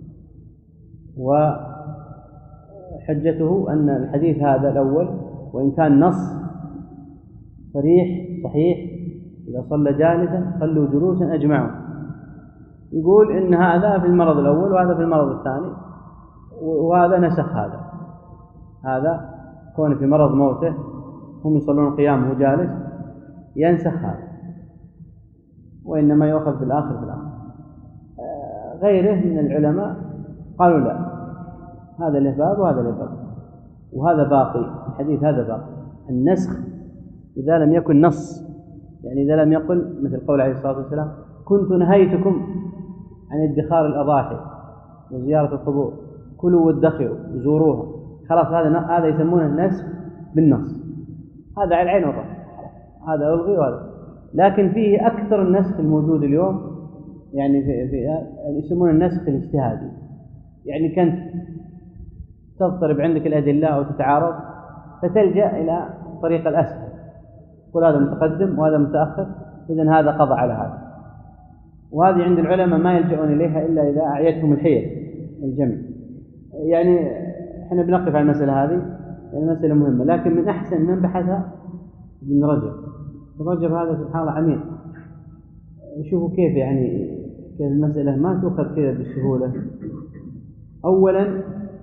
وحجته أن الحديث هذا الأول وإن كان نص صريح صحيح إذا صلى جالسا صلوا جلوسا أجمعوا، يقول إن هذا في المرض الأول وهذا في المرض الثاني، وهذا نسخ هذا هذا كون في مرض موته هم يصلون قيام وهو جالس ينسخ هذا، وإنما يؤخذ بالآخر بالآخر. غيره من العلماء قالوا لا، هذا له باب وهذا له باب، وهذا باقي الحديث هذا باقي. النسخ إذا لم يكن نص، يعني إذا لم يقل مثل قول عليه الصلاة والسلام كنت نهيتكم عن ادخار الأضاحي وزيارة القبور، كلوا وادخروا وزوروها، خلاص هذا هذا يسمونه النسخ بالنص، هذا على العين والرأس، هذا ألغي وهذا. لكن فيه أكثر النسخ الموجود اليوم، يعني في, في يسمونه النسخ الاجتهادي، يعني كنت تضطرب عندك الأدلة أو تتعارض فتلجأ إلى طريق الأسهل، كل هذا متقدم وهذا متأخر، إذن هذا قضى على هذا. وهذه عند العلماء ما يلجؤون إليها إلا إذا أعيتهم الحيل الجمع. يعني إحنا بنقف على المسألة هذه، المسألة مهمة، لكن من أحسن من بحثها ابن رجب. ابن رجب هذا سبحان الله عميق، شوفوا كيف يعني كيف المسألة ما تؤخذ كذا بالسهولة. أولا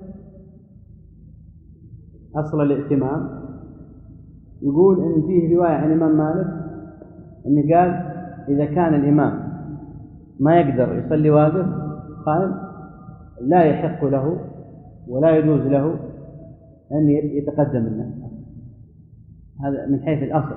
أصل الائتمام، يقول إن فيه رواية عن الإمام مالك أنه قال إذا كان الإمام ما يقدر يصلي واقف قائم لا يحق له ولا يجوز له أن يتقدم الناس، هذا من حيث الأصل.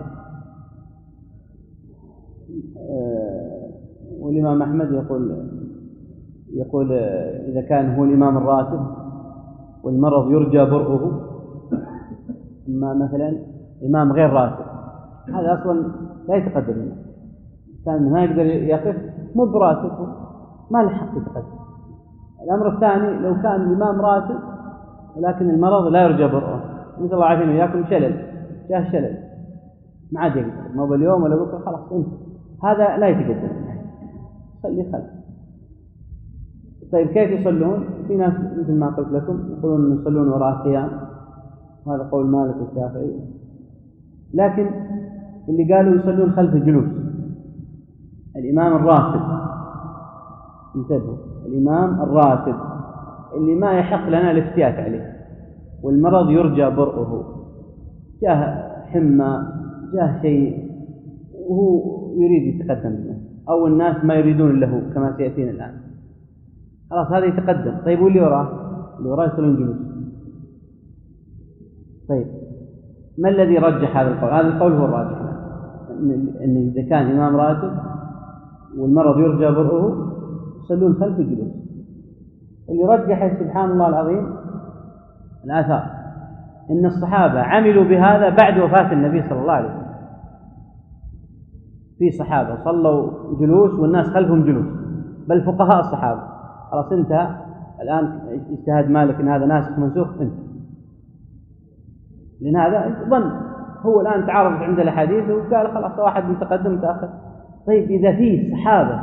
والإمام أحمد يقول يقول إذا كان هو الإمام الراتب والمرض يرجى برؤه، أما مثلا إمام غير راتب هذا أصلا لا يتقدم الناس، كان ما يقدر يقف مو براتب ما له حق يتقدم. الأمر الثاني لو كان الإمام راتب ولكن المرض لا يرجى برؤه، مثل الله عارفين وياكم شلل، جاه شلل ما عاد يقدر، ما باليوم ولا بكره خلاص انت، هذا لا يتقدم، خلي خلف. طيب كيف يصلون؟ في ناس مثل ما قلت لكم يقولون يصلون وراء القيام، وهذا قول مالك والشافعي، لكن اللي قالوا يصلون خلف الجلوس. الإمام الراتب، انتبهوا، الإمام الراتب اللي ما يحق لنا الافتيات عليه والمرض يرجى برؤه، جاه حمى جاه شيء وهو يريد يتقدم لنا، أو الناس ما يريدون له كما سيأتينا الآن، خلاص هذا يتقدم. طيب واللي وراه؟ اللي وراه يصلون جلوس. طيب ما الذي رجح هذا القول؟ هذا القول هو الراجح، أن إذا كان إمام راتب والمرض يرجى برؤه يصلون خلف الجلوس. اللي رجح سبحان الله العظيم الآثار إن الصحابة عملوا بهذا بعد وفاة النبي صلى الله عليه وسلم، في صحابة صلوا جلوس والناس خلفهم جلوس، بل فقهاء الصحابة خلاص انتهى الآن اجتهاد مالك إن هذا ناسخ منسوخ انت، لأن هذا ظن، هو الآن تعارض عند الحديث وقال خلاص واحد متقدم متأخر. طيب إذا فيه صحابة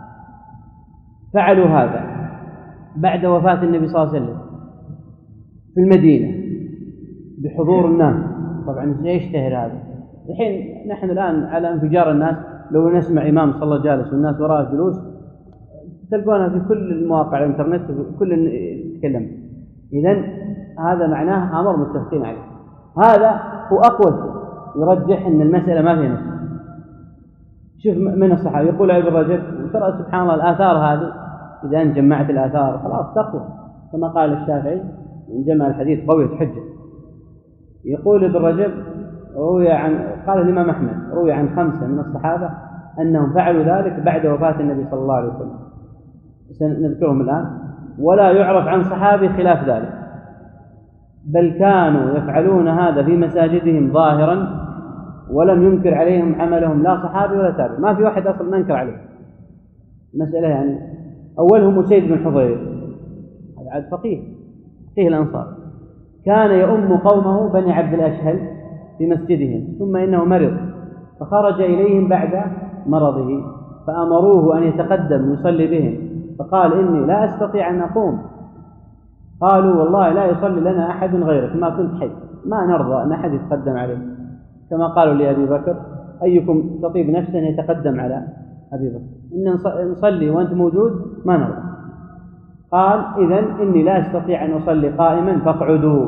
فعلوا هذا بعد وفاة النبي صلى الله عليه وسلم في المدينة بحضور الناس، طبعا يشتهر هذا. الحين نحن الآن على انفجار الناس، لو نسمع إمام صلى الله جالس والناس وراء جلوس تلقونها في كل المواقع الانترنت كل يتكلم. إذن هذا معناه أمر متفقين عليه، هذا هو أقوى شيء يرجح أن المسألة ما فيها نسخ. شوف من الصحابة يقول ابن رجب، وترى سبحان الله الآثار هذه إذا أن جمعت الآثار خلاص تقوى، كما قال الشافعي إن جمع الحديث قوية حجة. يقول ابن رجب روي عن قال الإمام أحمد روي عن خمسة من الصحابة أنهم فعلوا ذلك بعد وفاة النبي صلى الله عليه وسلم، سنذكرهم الآن. ولا يعرف عن صحابي خلاف ذلك، بل كانوا يفعلون هذا في مساجدهم ظاهرا ولم ينكر عليهم عملهم لا صحابي ولا تابعي، ما في واحد أصلا ما ينكر عليه مسألة. يعني أولهم سيد بن حضير عاد فقيه فقيه الأنصار، كان يؤم قومه بني عبد الأشهل في مسجدهم، ثم إنه مرض فخرج إليهم بعد مرضه فأمروه أن يتقدم يصلي بهم، فقال إني لا أستطيع أن أقوم. قالوا والله لا يصلي لنا أحد غيرك ما كنت حي، ما نرضى أن أحد يتقدم عليه، كما قالوا لأبي بكر أيكم تطيب نفسا يتقدم على أبي بكر، إن نصلي وأنت موجود ما نرضى. قال إذن إني لا أستطيع أن أصلي قائما فاقعدوا،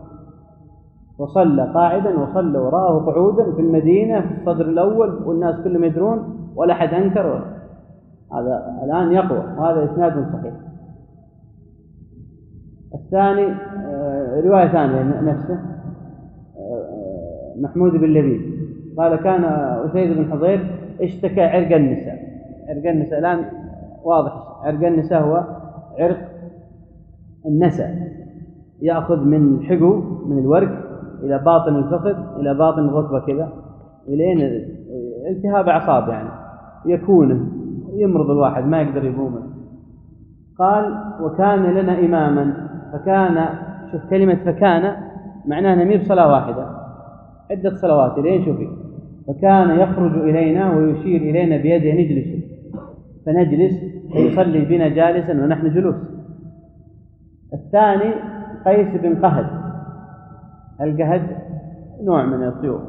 وصلى قاعدا وصلى وراءه قعودا في المدينة في الصدر الأول والناس كلهم يدرون ولا أحد أنكر. هذا الآن يقوى وهذا إسناد صحيح. الثاني رواية ثانية نفسه محمود بن لبيد قال كان أسيد بن حضير اشتكى عرق النساء. عرق النساء الآن واضح، عرق النساء هو عرق النساء، يأخذ من الحقو من الورك إلى باطن الفخذ إلى باطن الركبة كذا إلين التهاب أعصاب، يعني يكونه يمرض الواحد ما يقدر يقوم. قال وكان لنا إماما فكان، شوف كلمة فكان معناها نمير صلاة واحدة عدة صلوات إلين شوفي، فكان يخرج إلينا ويشير إلينا بيده نجلس فنجلس فيصلي بنا جالسا ونحن جلوس. الثاني قيس بن قهد، القهد نوع من الطيور.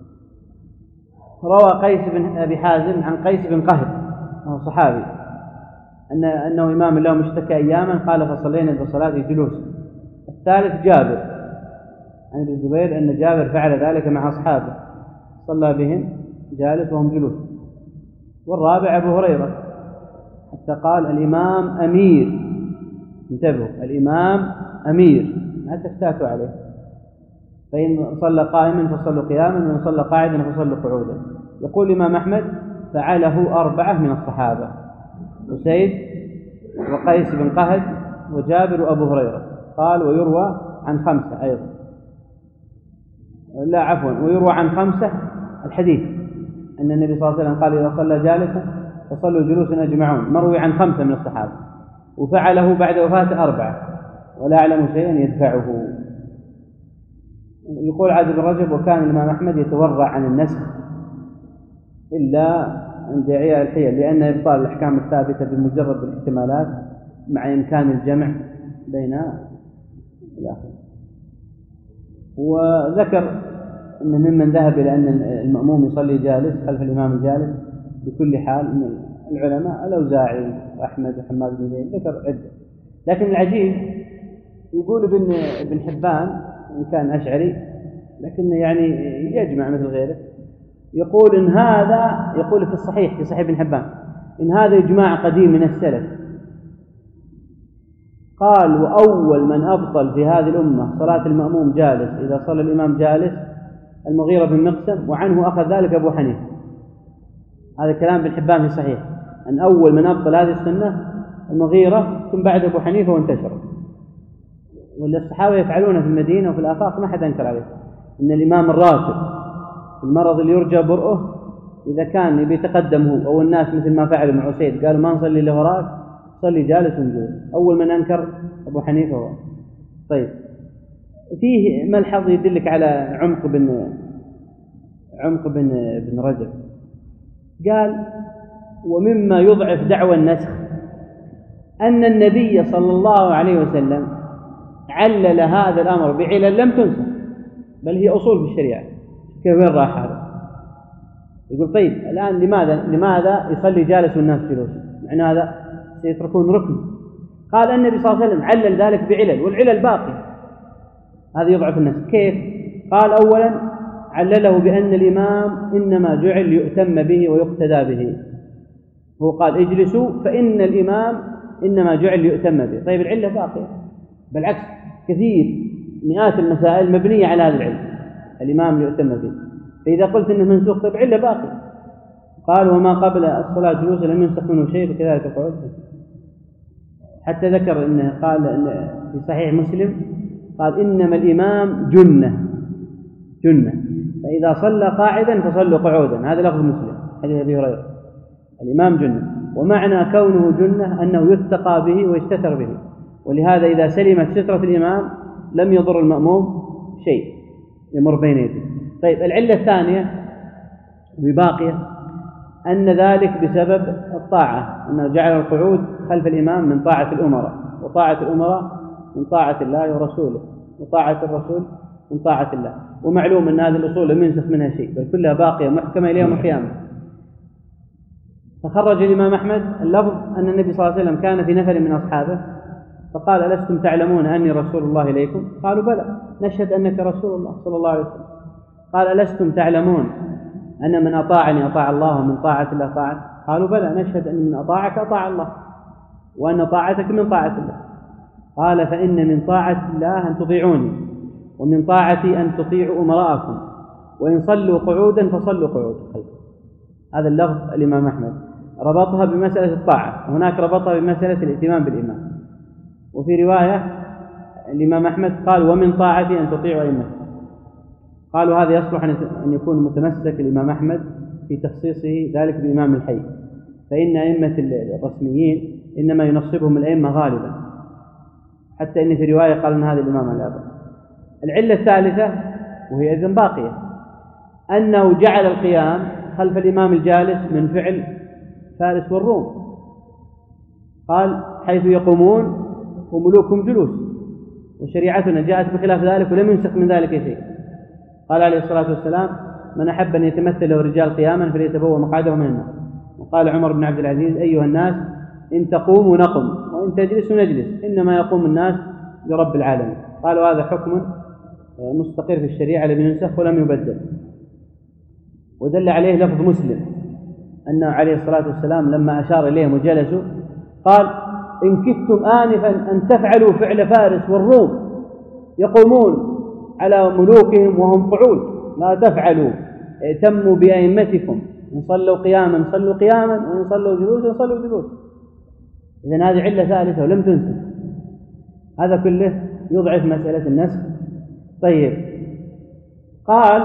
روى قيس بن أبي حازم عن قيس بن قهد وهو صحابي أن أنه إمام له مشتكى أياما قال فصلينا بصلاة جلوس. الثالث جابر عن ابن الزبير أن جابر فعل ذلك مع أصحابه صلى بهم جالس وهم جلوس. والرابع أبو هريرة حتى قال الإمام أمير، انتبهوا الإمام أمير لا تفتاتوا عليه، فإن صلى قائما فصلوا قياما وإن صلى قاعدا فصلوا قعودا. يقول الإمام أحمد فعله أربعة من الصحابة، أسيد وقيس بن قهد وجابر وأبو هريرة. قال ويروى عن خمسة أيضا، لا عفوا ويروى عن خمسة الحديث أن النبي صلى الله عليه وسلم قال إذا صلى جالسا فصلوا جلوسا أجمعون، مروي عن خمسة من الصحابة، وفعله بعد وفاة أربعة ولا أعلم شيئا يدفعه. يقول عاد بن رجب وكان الإمام أحمد يتورع عن النسخ إلا عند عياء الحيل، لأن إبطال الأحكام الثابتة بمجرد الاحتمالات مع إمكان الجمع بين الآخر. وذكر أن ممن ذهب إلى أن المأموم يصلي جالس خلف الإمام الجالس بكل حال من العلماء الأوزاعي وأحمد وحماد بن زيد، ذكر عدة. لكن العجيب يقول ابن ابن حبان إن كان أشعري لكن يعني يجمع مثل غيره، يقول إن هذا يقول في الصحيح في صحيح ابن حبان إن هذا إجماع قديم من السلف. قال وأول من أبطل في هذه الأمة صلاة المأموم جالس إذا صلى الإمام جالس المغيرة بن مقسم، وعنه أخذ ذلك أبو حنيفة. هذا كلام ابن حبان في صحيح أن أول من أبطل هذه السنة المغيرة ثم بعد أبو حنيفة وانتشر، واللي الصحابة يفعلونه في المدينة وفي الآفاق ما حد أنكر عليه. إن الإمام الراتب المرض اللي يرجى برؤه إذا كان بيتقدم هو أو الناس مثل ما فعل ابن عسيد قالوا ما نصلي له وراك صلي جالس ونجوز، أول من أنكر أبو حنيفة هو. طيب فيه ملحظ يدلك على عمق بن عمق بن بن رجب. قال ومما يضعف دعوى النسخ أن النبي صلى الله عليه وسلم علل هذا الأمر بعلل لم تنسخ بل هي أصول في الشريعة. كيف وين راح هذا؟ يقول طيب الآن لماذا لماذا يصلي جالس والناس جلوس؟ معنى هذا سيتركون ركن. قال النبي صلى الله عليه وسلم علل ذلك بعلل والعلل باقي، هذا يضعف الناس. كيف؟ قال أولا علله بأن الإمام إنما جعل يؤتم به ويقتدى به، هو قال اجلسوا فإن الإمام إنما جعل يؤتم به. طيب العلة باقية، بالعكس كثير مئات المسائل مبنية على هذا العلم الإمام يؤتم به، فإذا قلت إنه منسوخ طيب علة باقية. قال وما قبل الصلاة جلوس لم ينسخ منه شيء وكذلك القعود. حتى ذكر إنه قال إن في صحيح مسلم قال إنما الإمام جنة جنة فإذا صلى قاعدا فصلوا قعودا، هذا لفظ مسلم حديث أبي هريرة. الإمام جنة، ومعنى كونه جنة أنه يتقى به ويستتر به، ولهذا إذا سلمت سترة الإمام لم يضر المأموم شيء يمر بين يديه. طيب العلة الثانية وباقية أن ذلك بسبب الطاعة، أنه جعل القعود خلف الإمام من طاعة الأمراء، وطاعة الأمراء من طاعة الله ورسوله، وطاعة الرسول من طاعة الله. ومعلوم أن هذه الأصول لم ينسخ منها شيء بل كلها باقية محكمة إلى يوم القيامة. فخرج الإمام أحمد اللفظ أن النبي صلى الله عليه وسلم كان في نفر من أصحابه فقال: ألستم تعلمون أني رسول الله إليكم؟ قالوا: بلى، نشهد أنك رسول الله صلى الله عليه وسلم. قال: ألستم تعلمون أن من أطاعني أطاع الله ومن طاعة الله طاعته؟ قالوا: بلى، نشهد أن من أطاعك أطاع الله وأن طاعتك من طاعة الله. قال: فإن من طاعة الله أن تطيعوني، ومن طاعتي أن تطيعوا أمراءكم، وإن صلوا قعودا فصلوا قعودا خلفه. هذا اللفظ الإمام أحمد ربطها بمسألة الطاعة، وهناك ربطها بمسألة الائتمام بالإمام. وفي رواية الإمام أحمد قال: ومن طاعتي أن تطيعوا أئمتكم. قالوا هذا يصلح أن يكون متمسك الإمام أحمد في تخصيصه ذلك بإمام الحي، فإن أئمة الرسميين إنما ينصبهم الأئمة غالبا، حتى إن في رواية قال أن هذا الإمام الأعظم. العلة الثالثة وهي إذن باقية أنه جعل القيام خلف الإمام الجالس من فعل فارس والروم، قال: حيث يقومون وملوكهم جلوس، وشريعتنا جاءت بخلاف ذلك ولم ينسخ من ذلك شيء. قال عليه الصلاة والسلام: من أحب أن يتمثل له الرجال قياما فليتبوأ مقعده من النار. وقال عمر بن عبد العزيز: أيها الناس، إن تقوموا نقم، وإن تجلسوا نجلس، إنما يقوم الناس لرب العالمين. قالوا هذا حكم مستقر في الشريعة لم ينسخ ولم يبدل. ودل عليه لفظ مسلم أنه عليه الصلاة والسلام لما أشار إليهم وجلسوا قال: إن كدتم آنفا أن تفعلوا فعل فارس والروم يقومون على ملوكهم وهم قعود، لا تفعلوا، ائتموا بأئمتكم، إن صلوا قياما صلوا قياما، وإن صلوا جلوسا صلوا جلوسا. إذن هذه علة ثالثة ولم تنسخ. هذا كله يضعف مسألة النسخ. طيب، قال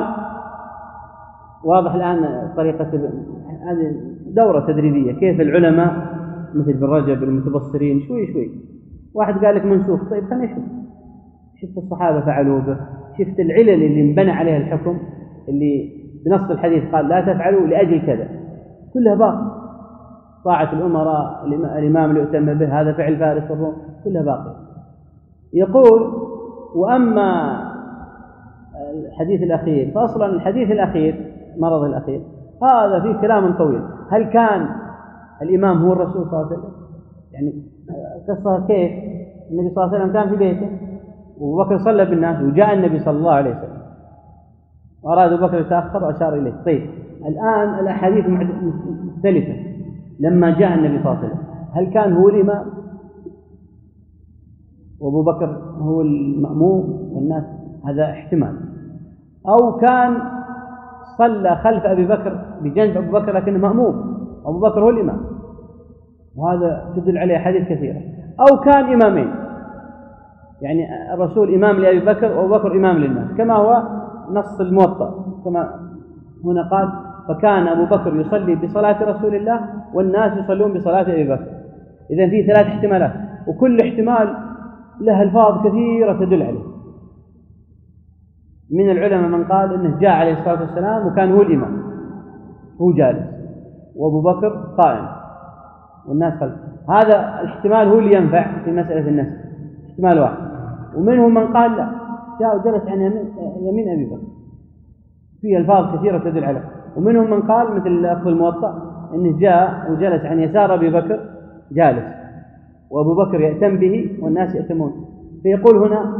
واضح الآن طريقة هذه دورة تدريبية، كيف العلماء مثل ابن رجب المتبصرين شوي شوي، واحد قال لك منسوخ، طيب خلينا نشوف، شفت الصحابة فعلوا به، شفت العلل اللي انبنى عليها الحكم اللي بنص الحديث قال لا تفعلوا لأجل كذا، كلها باقي. طاعة الأمراء، الإمام اللي يؤتم به، هذا فعل فارس والروم، كلها باقي. يقول: وأما الحديث الأخير، فأصلا الحديث الأخير مرض الأخير هذا فيه كلام طويل. هل كان الإمام هو الرسول صلى الله عليه وسلم؟ يعني قصة كيف النبي صلى الله عليه وسلم كان في بيته وأبو بكر صلى بالناس وجاء النبي صلى الله عليه وسلم وأراد أبو بكر يتأخر وأشار إليه. طيب الآن الأحاديث مختلفة. لما جاء النبي صلى الله عليه وسلم هل كان هو الإمام وأبو بكر هو المأموم والناس؟ هذا احتمال. أو كان صلى خلف أبي بكر بجانب أبو بكر لكنه مأموم، أبو بكر هو الإمام، وهذا تدل عليه حديث كثيرة. أو كان إمامين، يعني الرسول إمام لأبي بكر وأبو بكر إمام للناس، كما هو نص الموطأ، كما هنا قال: فكان أبو بكر يصلي بصلاة رسول الله والناس يصلون بصلاة أبي بكر. إذن في ثلاث احتمالات، وكل احتمال له ألفاظ كثيرة تدل عليه. من العلماء من قال إنه جاء عليه الصلاة والسلام وكان هو الإمام، هو جالس وأبو بكر قائم والناس خلف. هذا الاحتمال هو اللي ينفع في مسألة النسخ، احتمال واحد. ومنهم من قال لا، جاء وجلس عن يمين, يمين أبي بكر، فيه ألفاظ كثيرة تدل عليه. ومنهم من قال مثل لفظ الموطأ إنه جاء وجلس عن يسار أبي بكر جالس وأبو بكر يأتم به والناس يأتمون. فيقول هنا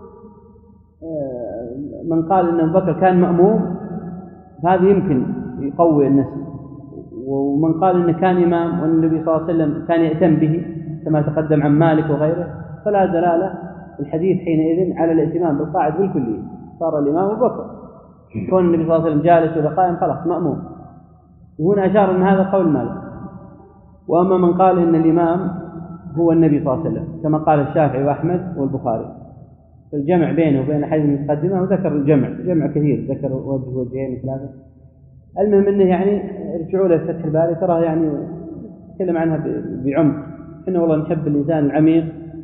من قال إن أبو بكر كان مأموم، هذا يمكن يقوي النسخ. ومن قال إنه كان إمام والنبي صلى الله عليه وسلم كان يأتم به كما تقدم عن مالك وغيره، فلا دلالة الحديث حينئذ على الائتمام بالقاعد بالكلية، صار الإمام أبو بكر، كون النبي صلى الله عليه وسلم جالس ولا قائم خلاص مأموم. وهنا أشار أن هذا قول مالك. وأما من قال إن الإمام هو النبي صلى الله عليه وسلم كما قال الشافعي وأحمد والبخاري، فالجمع بينه وبين حديث المتقدمة وذكر الجمع جمع كثير، ذكر وجه وجهين ثلاثة. المهم أنه يعني ارجعوا له فتح الباري، ترى يعني تكلم عنها بعمق. إحنا والله نحب الإنسان العميق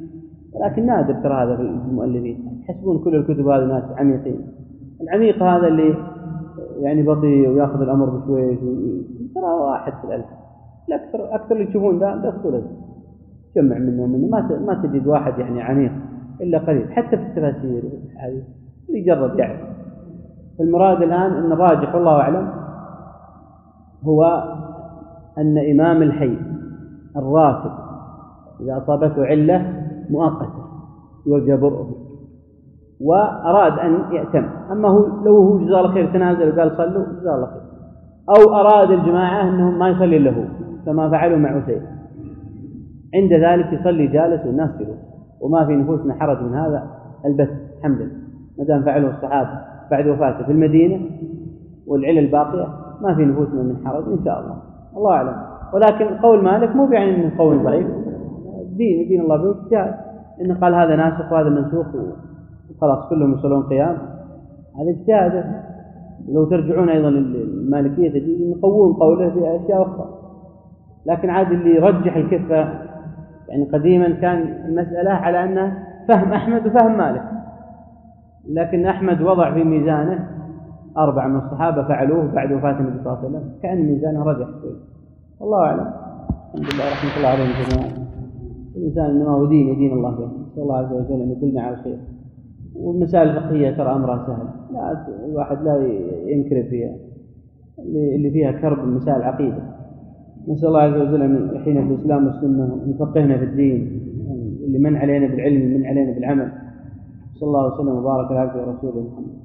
لكن نادر ترى هذا في المؤلفين، يحسبون كل الكتب هذه ناس عميقين. العميق هذا اللي يعني بطيء ويأخذ الأمر بشويش، ترى واحد في الألف. الأكثر أكثر اللي تشوفون ده ده صورة جمع منه ومنه، ما ما تجد واحد يعني عميق إلا قليل، حتى في التفاسير هذه اللي يجرب يعرف. المراد الآن أن الراجح والله أعلم هو أن إمام الحي الراتب إذا أصابته علة مؤقتة يرجى برؤه وأراد أن يأتم، أما هو لو هو جزاه الله خير تنازل وقال صلوا جزاه الله خير، أو أراد الجماعة أنهم ما يصلي له كما فعلوا مع أسيد، عند ذلك يصلي جالس والناس جلوس، وما في نفوسنا حرج من هذا البت الحمد لله، ما دام فعله الصحابة بعد وفاته في المدينة والعلل الباقية ما في نفوسنا من حرج إن شاء الله، الله أعلم. ولكن قول مالك مو يعني أنه قول ضعيف، دين دين الله فيه اجتهاد، إنه قال هذا ناسخ وهذا منسوخ وخلاص كلهم يصلون قيام، هذا اجتهاد. لو ترجعون أيضا للمالكية تجدون يقوون قوله بأشياء أخرى، لكن عاد اللي يرجح الكفة يعني قديما كان المسألة على أنه فهم أحمد وفهم مالك، لكن أحمد وضع في ميزانه أربعة من الصحابة فعلوه بعد وفاة النبي صلى الله عليه وسلم، كأن ميزانه رجح شوي، الله أعلم. الحمد لله رحمة الله عليهم جميعا. الإنسان إنما هو دين يدين الله به، نسأل الله عز وجل أن يدلنا على الخير. والمسائل الفقهية ترى أمرها سهل، لا الواحد لا ينكر فيها اللي فيها كرب المسائل العقيدة. نسأل الله عز وجل أن يحيينا في الإسلام والسنة ويفقهنا في الدين، اللي من علينا بالعلم من علينا بالعمل. صلى الله وسلم وبارك على عبده ورسوله محمد.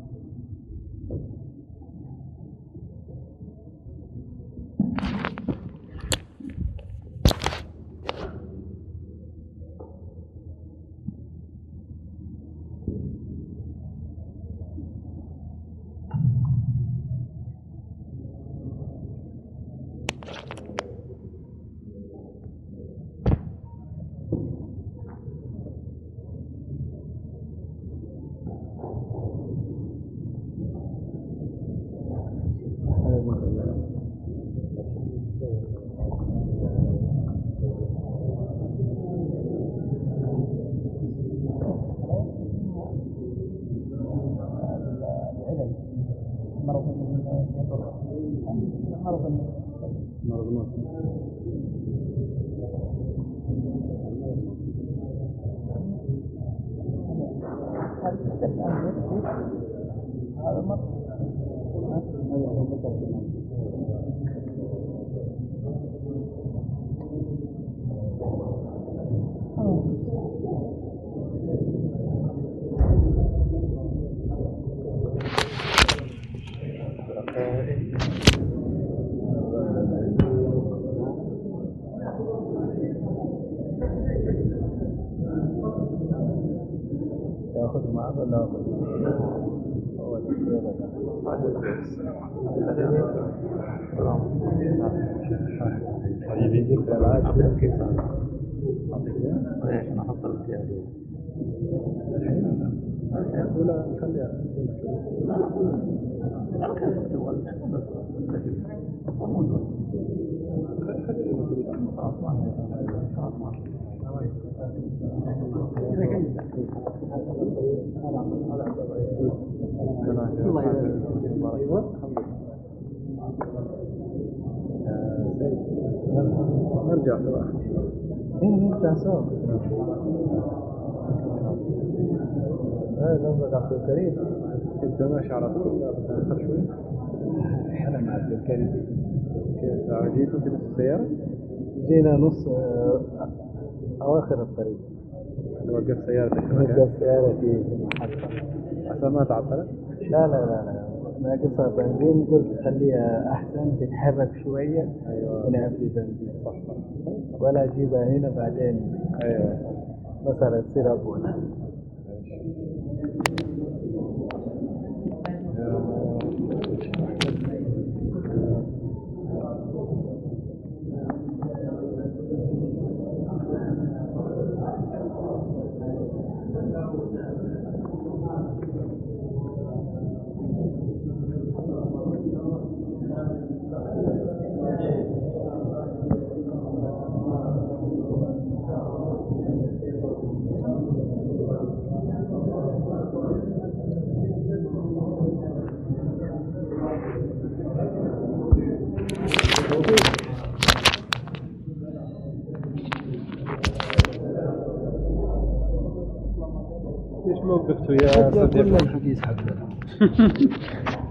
نرجع سوا. إيه نرجع سوا. هذا نظرك عبد الكريم. أنت ماشي على طول ولا بتأخر شوي؟ أنا مع عبد الكريم. كيف جيتوا في نص السيارة؟ جينا نص أواخر الطريق. وقف سيارتك. وقف سيارتي في المحطة. عشان ما تعطلت؟ لا لا لا لا. ناقصها بنزين، قلت خليها أحسن تتحرك شوية. أيوة. ونعبي بنزين. صح صح. ولا أجيبها هنا بعدين. أيوة. مثلا تصير أبونا. ايش موقفته يا صديقي؟ الحديث حقنا